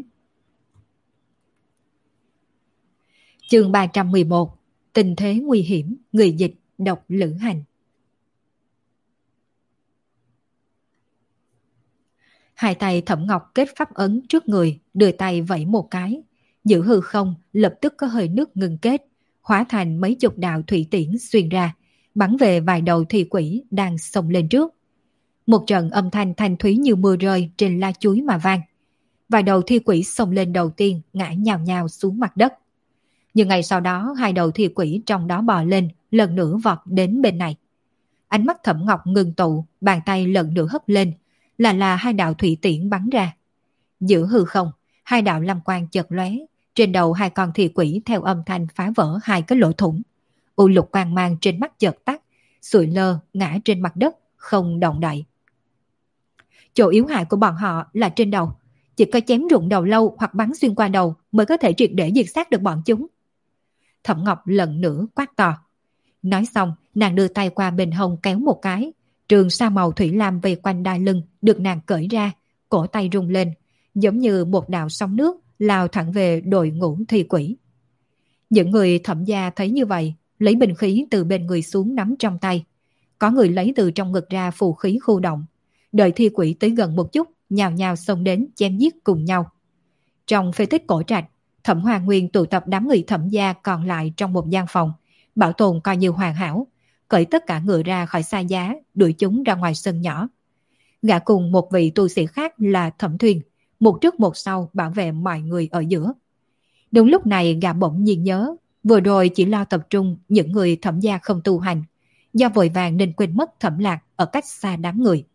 Chương 311, tình thế nguy hiểm, người dịch, độc lữ hành. Hai tay Thẩm Ngọc kết pháp ấn trước người, đưa tay vẫy một cái, giữ hư không lập tức có hơi nước ngừng kết, hóa thành mấy chục đạo thủy tiễn xuyên ra, bắn về vài đầu thị quỷ đang xông lên trước. Một trận âm thanh thanh thúy như mưa rơi trên lá chuối mà vang. Vài đầu thi quỷ xông lên đầu tiên ngã nhào nhào xuống mặt đất. Nhưng ngày sau đó hai đầu thi quỷ trong đó bò lên, lần nữa vọt đến bên này. Ánh mắt Thẩm Ngọc ngưng tụ, bàn tay lần nữa hất lên, là hai đạo thủy tiễn bắn ra. Giữa hư không, hai đạo lam quang chợt lóe, trên đầu hai con thi quỷ theo âm thanh phá vỡ hai cái lỗ thủng. U lục quang mang trên mắt chợt tắt, sụi lơ ngã trên mặt đất, không động đậy. Chỗ yếu hại của bọn họ là trên đầu, chỉ có chém rụng đầu lâu hoặc bắn xuyên qua đầu mới có thể triệt để diệt sát được bọn chúng. Thẩm Ngọc lần nữa quát to. Nói xong, nàng đưa tay qua bên hông kéo một cái, trường sa màu thủy lam vây quanh đai lưng được nàng cởi ra, cổ tay rung lên, giống như một đạo sóng nước lao thẳng về đội ngũ thi quỷ. Những người Thẩm gia thấy như vậy, lấy binh khí từ bên người xuống nắm trong tay. Có người lấy từ trong ngực ra phù khí khu động. Đợi thi quỷ tới gần một chút, nhào nhào xông đến chém giết cùng nhau. Trong phế tích cổ trạch, Thẩm Hoa Nguyên tụ tập đám người Thẩm gia còn lại trong một gian phòng, bảo tồn coi như hoàn hảo, cởi tất cả ngựa ra khỏi xa giá, đuổi chúng ra ngoài sân nhỏ. Gã cùng một vị tu sĩ khác là Thẩm Thuyền, một trước một sau bảo vệ mọi người ở giữa. Đúng lúc này gã bỗng nhiên nhớ, vừa rồi chỉ lo tập trung những người Thẩm gia không tu hành, do vội vàng nên quên mất Thẩm Lạc ở cách xa đám người.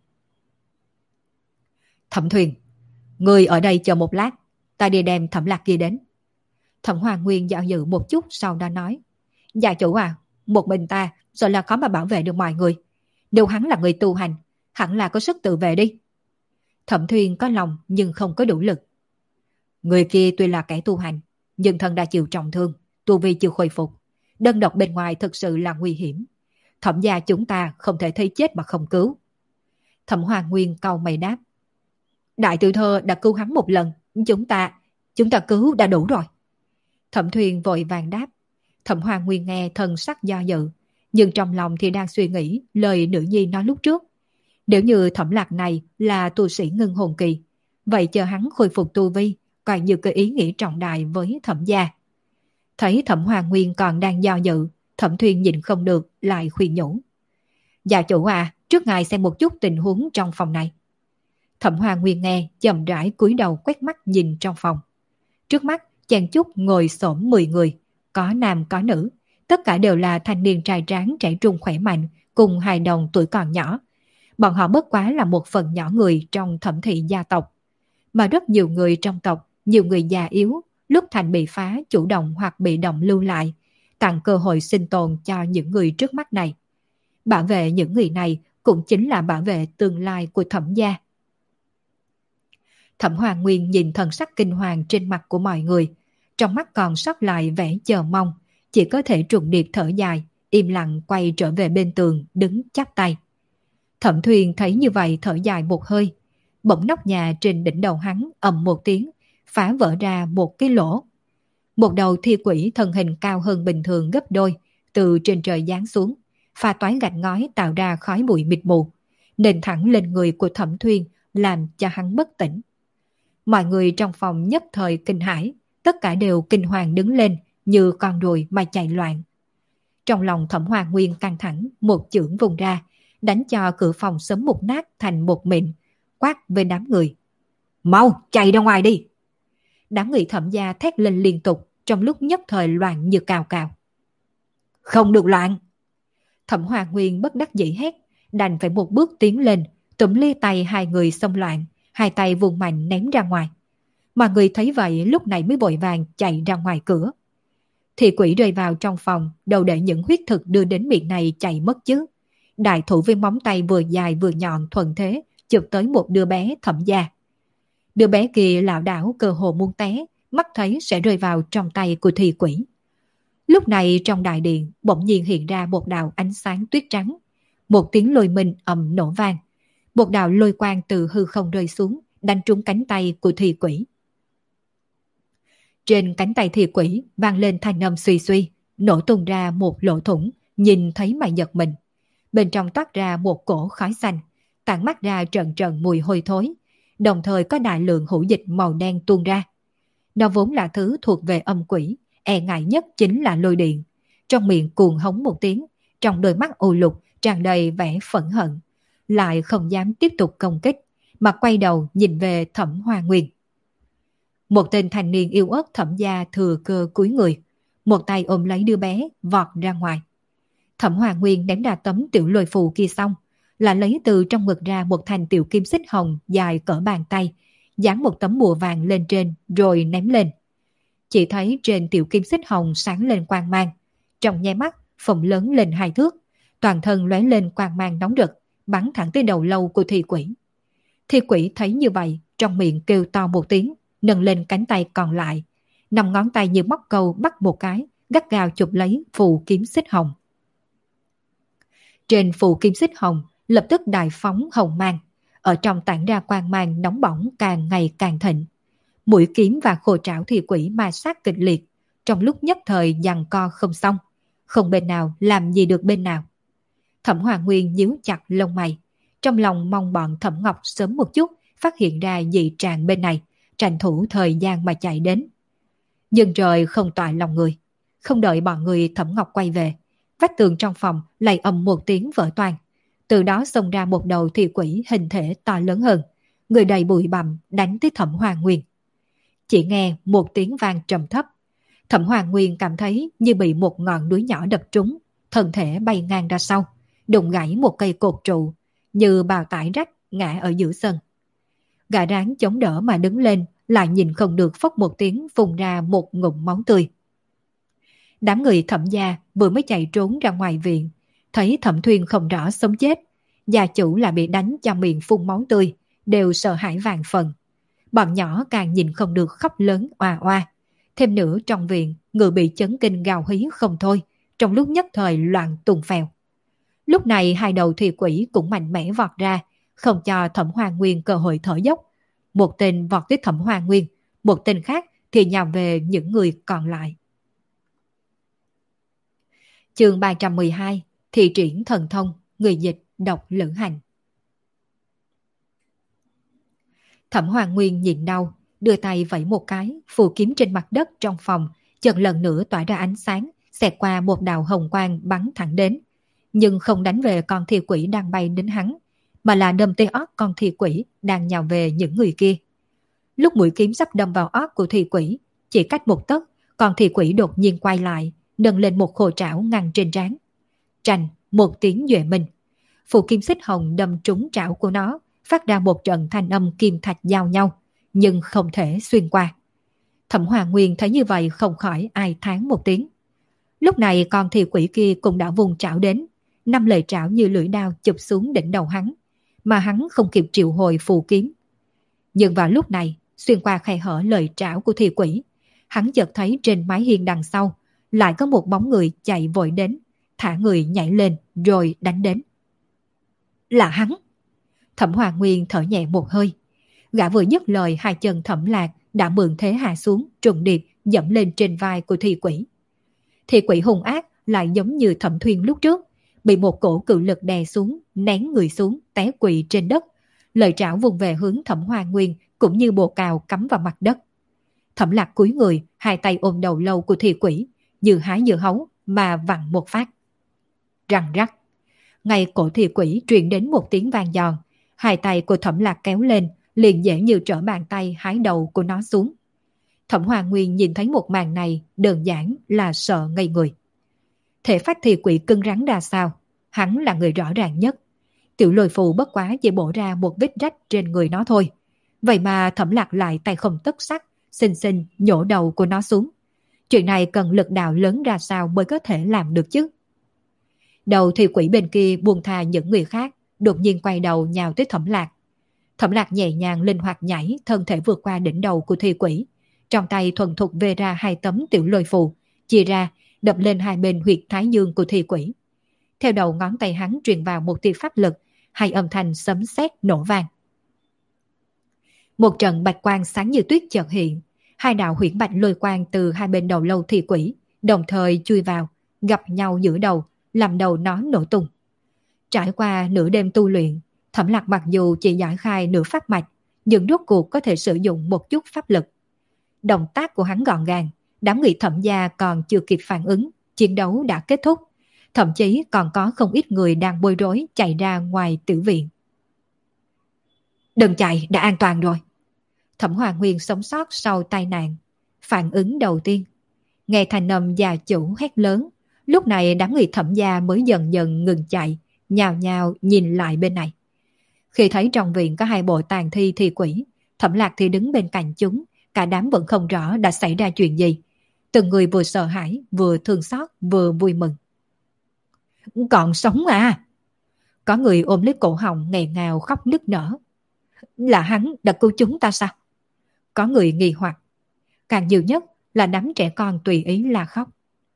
Thẩm Thuyền, người ở đây chờ một lát, ta đi đem Thẩm Lạc kia đến. Thẩm Hoa Nguyên dạo dự một chút sau đó nói. Gia chủ à, một mình ta sợ là khó mà bảo vệ được mọi người. Nếu hắn là người tu hành, hẳn là có sức tự vệ đi. Thẩm Thuyền có lòng nhưng không có đủ lực. Người kia tuy là kẻ tu hành, nhưng thân đã chịu trọng thương, tu vi chưa khôi phục. Đơn độc bên ngoài thực sự là nguy hiểm. Thẩm gia chúng ta không thể thấy chết mà không cứu. Thẩm Hoa Nguyên cau mày đáp. Đại tiểu thơ đã cứu hắn một lần, chúng ta cứu đã đủ rồi. Thẩm Thuyền vội vàng đáp. Thẩm Hoa Nguyên nghe thần sắc do dự, nhưng trong lòng thì đang suy nghĩ lời nữ nhi nói lúc trước. Nếu như Thẩm Lạc này là tu sĩ ngưng hồn kỳ, vậy chờ hắn khôi phục tu vi, coi như cái ý nghĩa trọng đại với Thẩm gia. Thấy Thẩm Hoa Nguyên còn đang do dự, Thẩm Thuyền nhịn không được lại khuyên nhủ. Gia chủ à, trước ngài xem một chút tình huống trong phòng này. Thẩm Hoa Nguyên nghe, chậm rãi cúi đầu quét mắt nhìn trong phòng. Trước mắt chen chúc ngồi xổm 10 người, có nam có nữ, tất cả đều là thanh niên trai tráng trẻ trung khỏe mạnh, cùng hài đồng tuổi còn nhỏ. Bọn họ bất quá là một phần nhỏ người trong Thẩm thị gia tộc, mà rất nhiều người trong tộc, nhiều người già yếu, lúc thành bị phá chủ động hoặc bị động lưu lại, tặng cơ hội sinh tồn cho những người trước mắt này. Bảo vệ những người này cũng chính là bảo vệ tương lai của Thẩm gia. Thẩm Hoa Nguyên nhìn thần sắc kinh hoàng trên mặt của mọi người, trong mắt còn sót lại vẻ chờ mong, chỉ có thể trùng điệp thở dài, im lặng quay trở về bên tường, đứng chắp tay. Thẩm Thuyền thấy như vậy thở dài một hơi, bỗng nóc nhà trên đỉnh đầu hắn ầm một tiếng, phá vỡ ra một cái lỗ. Một đầu thi quỷ thân hình cao hơn bình thường gấp đôi, từ trên trời giáng xuống, pha toái gạch ngói tạo ra khói bụi mịt mù, nện thẳng lên người của Thẩm Thuyền, làm cho hắn bất tỉnh. Mọi người trong phòng nhất thời kinh hãi, tất cả đều kinh hoàng đứng lên như con ruồi mà chạy loạn. Trong lòng Thẩm Hoa Nguyên căng thẳng, một chưởng vùng ra, đánh cho cửa phòng sớm mục nát thành một mịn, quát với đám người. Mau, chạy ra ngoài đi! Đám người Thẩm gia thét lên liên tục, trong lúc nhất thời loạn như cào cào. Không được loạn! Thẩm Hoa Nguyên bất đắc dĩ hét, đành phải một bước tiến lên, túm ly tay hai người xông loạn, hai tay vùng mạnh ném ra ngoài. Mọi người thấy vậy lúc này mới vội vàng chạy ra ngoài cửa. Thị quỷ rơi vào trong phòng, đâu để những huyết thực đưa đến miệng này chạy mất chứ. Đại thủ với móng tay vừa dài vừa nhọn thuần thế, chụp tới một đứa bé Thẩm gia. Đứa bé kia lảo đảo cơ hồ muốn té, mắt thấy sẽ rơi vào trong tay của thị quỷ. Lúc này trong đại điện bỗng nhiên hiện ra một đạo ánh sáng tuyết trắng. Một tiếng lôi minh ầm nổ vang. Một đạo lôi quang từ hư không rơi xuống, đánh trúng cánh tay của thị quỷ. Trên cánh tay thị quỷ vang lên thanh âm suy suy, nổ tung ra một lỗ thủng, nhìn thấy mà giật mình. Bên trong toát ra một cổ khói xanh, tản mắt ra trận trận mùi hôi thối, đồng thời có đại lượng hữu dịch màu đen tuôn ra. Nó vốn là thứ thuộc về âm quỷ, e ngại nhất chính là lôi điện. Trong miệng cuồng hống một tiếng, trong đôi mắt u lục tràn đầy vẻ phẫn hận, lại không dám tiếp tục công kích, mà quay đầu nhìn về Thẩm Hoa Nguyên. Một tên thanh niên yêu ớt Thẩm gia thừa cơ cúi người, một tay ôm lấy đứa bé vọt ra ngoài. Thẩm Hoàng Nguyên ném ra tấm tiểu lôi phù kia xong, là lấy từ trong ngực ra một thanh tiểu kim xích hồng dài cỡ bàn tay, dán một tấm bùa vàng lên trên rồi ném lên. Chỉ thấy trên tiểu kim xích hồng sáng lên quang mang, trong nháy mắt phồng lớn lên 2 thước, toàn thân lóe lên quang mang nóng rực, bắn thẳng tới đầu lâu của thi quỷ. Thi quỷ thấy như vậy, trong miệng kêu to một tiếng, nâng lên cánh tay còn lại, 5 ngón tay như móc câu bắt một cái, gắt gao chụp lấy phù kiếm xích hồng. Trên phù kim xích hồng lập tức đại phóng hồng mang, ở trong tản ra quang mang nóng bỏng càng ngày càng thịnh. Mũi kiếm và khô trảo thi quỷ ma sát kịch liệt, trong lúc nhất thời giằng co không xong, không bên nào làm gì được bên nào. Thẩm Hoàng Nguyên nhíu chặt lông mày, trong lòng mong bọn Thẩm Ngọc sớm một chút phát hiện ra dị trạng bên này, tranh thủ thời gian mà chạy đến. Nhưng trời không tọa lòng người, không đợi bọn người Thẩm Ngọc quay về, vách tường trong phòng lại ầm một tiếng vỡ toang, từ đó xông ra một đầu thi quỷ hình thể to lớn hơn, người đầy bụi bặm đánh tới Thẩm Hoàng Nguyên. Chỉ nghe một tiếng vang trầm thấp, Thẩm Hoàng Nguyên cảm thấy như bị một ngọn núi nhỏ đập trúng, thân thể bay ngang ra sau, đụng gãy một cây cột trụ, như bào tải rách ngã ở giữa sân. Gã ráng chống đỡ mà đứng lên, lại nhìn không được phốc một tiếng phun ra một ngụm máu tươi. Đám người Thẩm gia vừa mới chạy trốn ra ngoài viện, thấy Thẩm Thuyên không rõ sống chết, gia chủ là bị đánh cho miệng phun máu tươi, đều sợ hãi vạn phần. Bọn nhỏ càng nhìn không được khóc lớn oà oa. Thêm nữa trong viện, người bị chấn kinh gào hí không thôi, trong lúc nhất thời loạn tung phèo. Lúc này 2 đầu thi quỷ cũng mạnh mẽ vọt ra, không cho Thẩm Hoàng Nguyên cơ hội thở dốc. Một tên vọt tới Thẩm Hoàng Nguyên, một tên khác thì nhào về những người còn lại. Chương 312, Thị triển thần thông, người dịch đọc Lữ Hành. Thẩm Hoàng Nguyên nhìn đau, đưa tay vẫy một cái, phù kiếm trên mặt đất trong phòng, chợt lần nữa tỏa ra ánh sáng, xẹt qua một đạo hồng quang bắn thẳng đến. Nhưng không đánh về con thi quỷ đang bay đến hắn, mà là đâm tới ót con thi quỷ đang nhào về những người kia. Lúc mũi kiếm sắp đâm vào ót của thi quỷ, chỉ cách một tấc, con thi quỷ đột nhiên quay lại, nâng lên một khô trảo ngăn trên trán. Trành, một tiếng duệ minh. Phù kim xích hồng đâm trúng trảo của nó, phát ra một trận thanh âm kim thạch giao nhau, nhưng không thể xuyên qua. Thẩm Hoàng Nguyên thấy như vậy không khỏi ai thán một tiếng. Lúc này con thi quỷ kia cũng đã vùng trảo đến, 5 lời trảo như lưỡi đao chụp xuống đỉnh đầu hắn, mà hắn không kịp triệu hồi phù kiếm. Nhưng vào lúc này, xuyên qua khe hở lời trảo của thi quỷ, hắn chợt thấy trên mái hiên đằng sau lại có một bóng người chạy vội đến, thả người nhảy lên rồi đánh đến. Là hắn! Thẩm Hoàng Nguyên thở nhẹ một hơi. Gã vừa dứt lời, 2 chân Thẩm Lạc đã mượn thế hạ xuống, trùng điệp dẫm lên trên vai của thi quỷ. Thi quỷ hung ác lại giống như Thẩm Thuyên lúc trước, bị một cổ cự lực đè xuống, nén người xuống, té quỵ trên đất. Lời trảo vùng về hướng Thẩm Hoàng Nguyên cũng như bồ cào cắm vào mặt đất. Thẩm Lạc cúi người, 2 tay ôm đầu lâu của thi quỷ, vừa hái vừa hấu mà vặn một phát. Răng rắc. Ngay cổ thi quỷ truyền đến một tiếng vang giòn, 2 tay của Thẩm Lạc kéo lên, liền dễ như trở bàn tay hái đầu của nó xuống. Thẩm Hoàng Nguyên nhìn thấy một màn này đơn giản là sợ ngây người. Thể phách thi quỷ cứng rắn ra sao, hắn là người rõ ràng nhất. Tiểu lôi phù bất quá chỉ bổ ra một vết rách trên người nó thôi. Vậy mà Thẩm Lạc lại tay không tất sắt, xinh xinh nhổ đầu của nó xuống. Chuyện này cần lực đạo lớn ra sao mới có thể làm được chứ? Đầu thi quỷ bên kia buông tha những người khác, đột nhiên quay đầu nhào tới Thẩm Lạc. Thẩm Lạc nhẹ nhàng linh hoạt nhảy, thân thể vượt qua đỉnh đầu của thi quỷ. Trong tay thuần thục về ra 2 tấm tiểu lôi phù, chia ra, đập lên 2 bên huyệt thái dương của thi quỷ. Theo đầu ngón tay hắn truyền vào một tia pháp lực, 2 âm thanh sấm sét nổ vang. Một trận bạch quang sáng như tuyết chợt hiện, 2 đạo huyễn bạch lôi quang từ 2 bên đầu lâu thi quỷ, đồng thời chui vào, gặp nhau giữa đầu, làm đầu nó nổ tung. Trải qua nửa đêm tu luyện, Thẩm Lạc mặc dù chỉ giải khai nửa pháp mạch, nhưng rốt cuộc có thể sử dụng một chút pháp lực. Động tác của hắn gọn gàng, đám người Thẩm gia còn chưa kịp phản ứng, chiến đấu đã kết thúc. Thậm chí còn có không ít người đang bối rối chạy ra ngoài tiểu viện. Đừng chạy, đã an toàn rồi. Thẩm Hoa Nguyên sống sót sau tai nạn. Phản ứng đầu tiên, nghe thanh âm gia chủ hét lớn. Lúc này đám người Thẩm gia mới dần dần ngừng chạy, nhào nhào nhìn lại bên này. Khi thấy trong viện có hai bộ tàn thi thi quỷ, Thẩm Lạc thì đứng bên cạnh chúng, cả đám vẫn không rõ đã xảy ra chuyện gì. Từng người vừa sợ hãi, vừa thương xót, vừa vui mừng. Còn sống à? Có người ôm lấy cổ họng nghẹn ngào khóc nức nở. Là hắn đã cứu chúng ta sao? Có người nghi hoặc. Càng nhiều nhất là đám trẻ con tùy ý la khóc.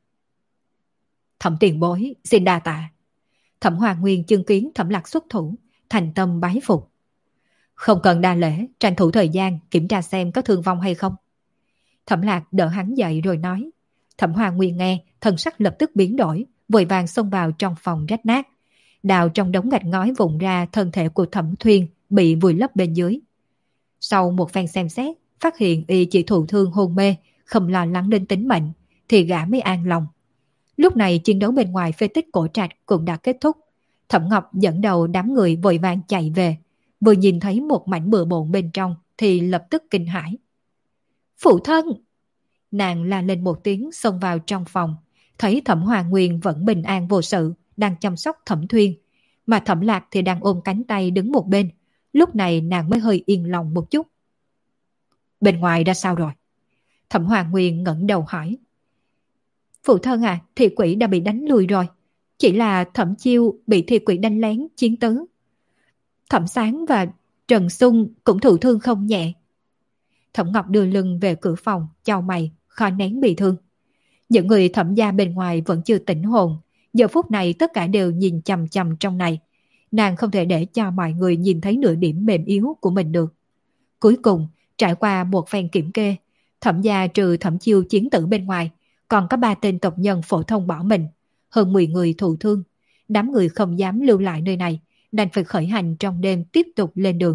Thẩm tiền bối, xin đa tạ. Thẩm Hoa Nguyên chứng kiến Thẩm Lạc xuất thủ, thành tâm bái phục. Không cần đa lễ, tranh thủ thời gian kiểm tra xem có thương vong hay không. Thẩm Lạc đỡ hắn dậy rồi nói. Thẩm Hoa Nguyên nghe, thần sắc lập tức biến đổi, vội vàng xông vào trong phòng rách nát. Đào trong đống gạch ngói vụn ra thân thể của Thẩm Thuyên bị vùi lấp bên dưới. Sau một phen xem xét, phát hiện y chỉ thụ thương hôn mê, không lo lắng đến tính mệnh, thì gã mới an lòng. Lúc này chiến đấu bên ngoài phế tích cổ trạch cũng đã kết thúc. Thẩm Ngọc dẫn đầu đám người vội vàng chạy về, vừa nhìn thấy một mảnh bừa bộn bên trong thì lập tức kinh hãi. Phụ thân! Nàng la lên một tiếng xông vào trong phòng, thấy Thẩm Hoa Nguyên vẫn bình an vô sự, đang chăm sóc Thẩm Thuyên, mà Thẩm Lạc thì đang ôm cánh tay đứng một bên. Lúc này nàng mới hơi yên lòng một chút. Bên ngoài ra sao rồi? Thẩm Hoa Nguyên ngẩng đầu hỏi. Phụ thân à, thị quỷ đã bị đánh lùi rồi. Chỉ là Thẩm Chiêu bị thị quỷ đánh lén chiến tứ. Thẩm Sáng và Trần Xung cũng thụ thương không nhẹ. Thẩm Ngọc đưa lưng về cửa phòng, chau mày, khó nén bị thương. Những người Thẩm gia bên ngoài vẫn chưa tỉnh hồn. Giờ phút này tất cả đều nhìn chằm chằm trong này. Nàng không thể để cho mọi người nhìn thấy nửa điểm mềm yếu của mình được. Cuối cùng, trải qua một phen kiểm kê, Thẩm gia trừ Thẩm Chiêu chiến tử bên ngoài, còn có 3 tên tộc nhân phổ thông bỏ mình, hơn 10 người thụ thương. Đám người không dám lưu lại nơi này, đành phải khởi hành trong đêm tiếp tục lên đường.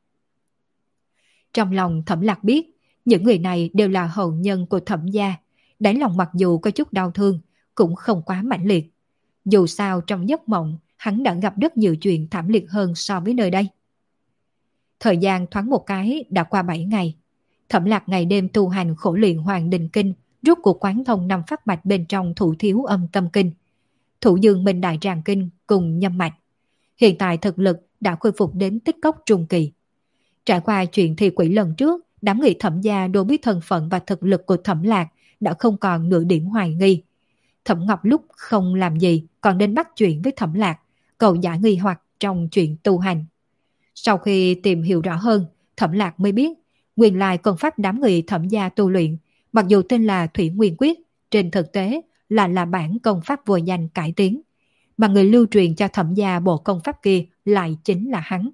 Trong lòng Thẩm Lạc biết, những người này đều là hậu nhân của Thẩm gia, đáy lòng mặc dù có chút đau thương, cũng không quá mãnh liệt. Dù sao trong giấc mộng, hắn đã gặp rất nhiều chuyện thảm liệt hơn so với nơi đây. Thời gian thoáng một cái đã qua 7 ngày. Thẩm Lạc ngày đêm tu hành khổ luyện Hoàng Đình Kinh, rút cuộc quán thông 5 pháp mạch bên trong Thủ Thiếu Âm Tâm Kinh, Thủ Dương Minh Đại Tràng Kinh cùng Nhâm Mạch. Hiện tại thực lực đã khôi phục đến tích cốc trung kỳ. Trải qua chuyện thi quỷ lần trước, đám người Thẩm gia đối với thân phận và thực lực của Thẩm Lạc đã không còn nửa điểm hoài nghi. Thẩm Ngọc lúc không làm gì còn đến bắt chuyện với Thẩm Lạc, cầu giải nghi hoặc trong chuyện tu hành. Sau khi tìm hiểu rõ hơn, Thẩm Lạc mới biết, nguyên lai công pháp đám người Thẩm gia tu luyện, mặc dù tên là Thủy Nguyên Quyết, trên thực tế là bản công pháp vô danh cải tiến, mà người lưu truyền cho Thẩm gia bộ công pháp kia lại chính là hắn.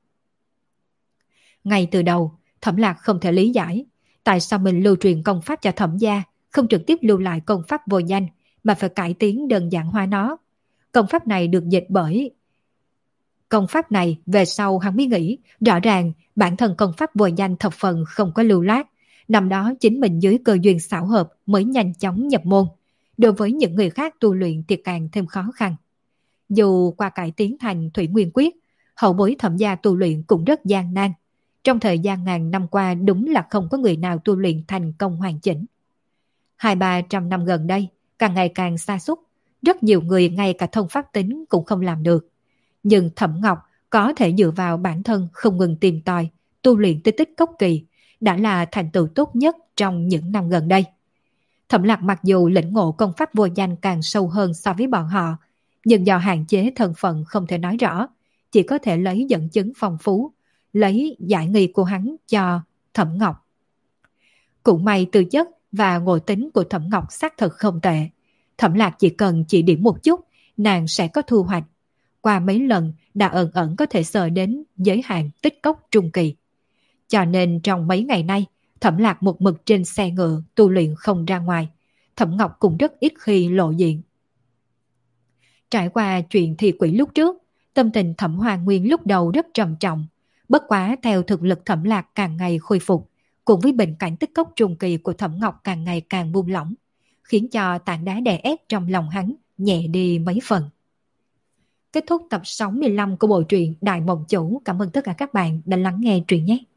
Ngay từ đầu, Thẩm Lạc không thể lý giải tại sao mình lưu truyền công pháp cho Thẩm gia, không trực tiếp lưu lại công pháp vô danh mà phải cải tiến đơn giản hóa nó. Công pháp này được dịch bởi... Công pháp này về sau hắn mới nghĩ, rõ ràng bản thân công pháp vô danh thập phần không có lưu loát. Năm đó chính mình dưới cơ duyên xảo hợp mới nhanh chóng nhập môn. Đối với những người khác tu luyện thì càng thêm khó khăn. Dù qua cải tiến thành Thủy Nguyên Quyết, hậu bối Thẩm gia tu luyện cũng rất gian nan. Trong thời gian ngàn năm qua đúng là không có người nào tu luyện thành công hoàn chỉnh. 200-300 năm gần đây, càng ngày càng sa sút, rất nhiều người ngay cả thông pháp tính cũng không làm được. Nhưng Thẩm Ngọc có thể dựa vào bản thân không ngừng tìm tòi, tu luyện tới tích cốc kỳ, đã là thành tựu tốt nhất trong những năm gần đây. Thẩm Lạc mặc dù lĩnh ngộ công pháp vô danh càng sâu hơn so với bọn họ, nhưng do hạn chế thân phận không thể nói rõ, chỉ có thể lấy dẫn chứng phong phú, lấy giải nghi của hắn cho Thẩm Ngọc. Cũng may tư chất và ngộ tính của Thẩm Ngọc xác thực không tệ. Thẩm Lạc chỉ cần chỉ điểm một chút, nàng sẽ có thu hoạch. Qua mấy lần đã ẩn ẩn có thể sờ đến giới hạn tích cốc trung kỳ. Cho nên trong mấy ngày nay, Thẩm Lạc một mực trên xe ngựa tu luyện không ra ngoài. Thẩm Ngọc cũng rất ít khi lộ diện. Trải qua chuyện thi quỷ lúc trước, tâm tình Thẩm Hoa Nguyên lúc đầu rất trầm trọng. Bất quá theo thực lực Thẩm Lạc càng ngày khôi phục, cùng với bệnh cảnh tích cốc trung kỳ của Thẩm Ngọc càng ngày càng buông lỏng, khiến cho tảng đá đè ép trong lòng hắn nhẹ đi mấy phần. Kết thúc tập 65 của bộ truyện Đại Mộng Chủ. Cảm ơn tất cả các bạn đã lắng nghe truyện nhé.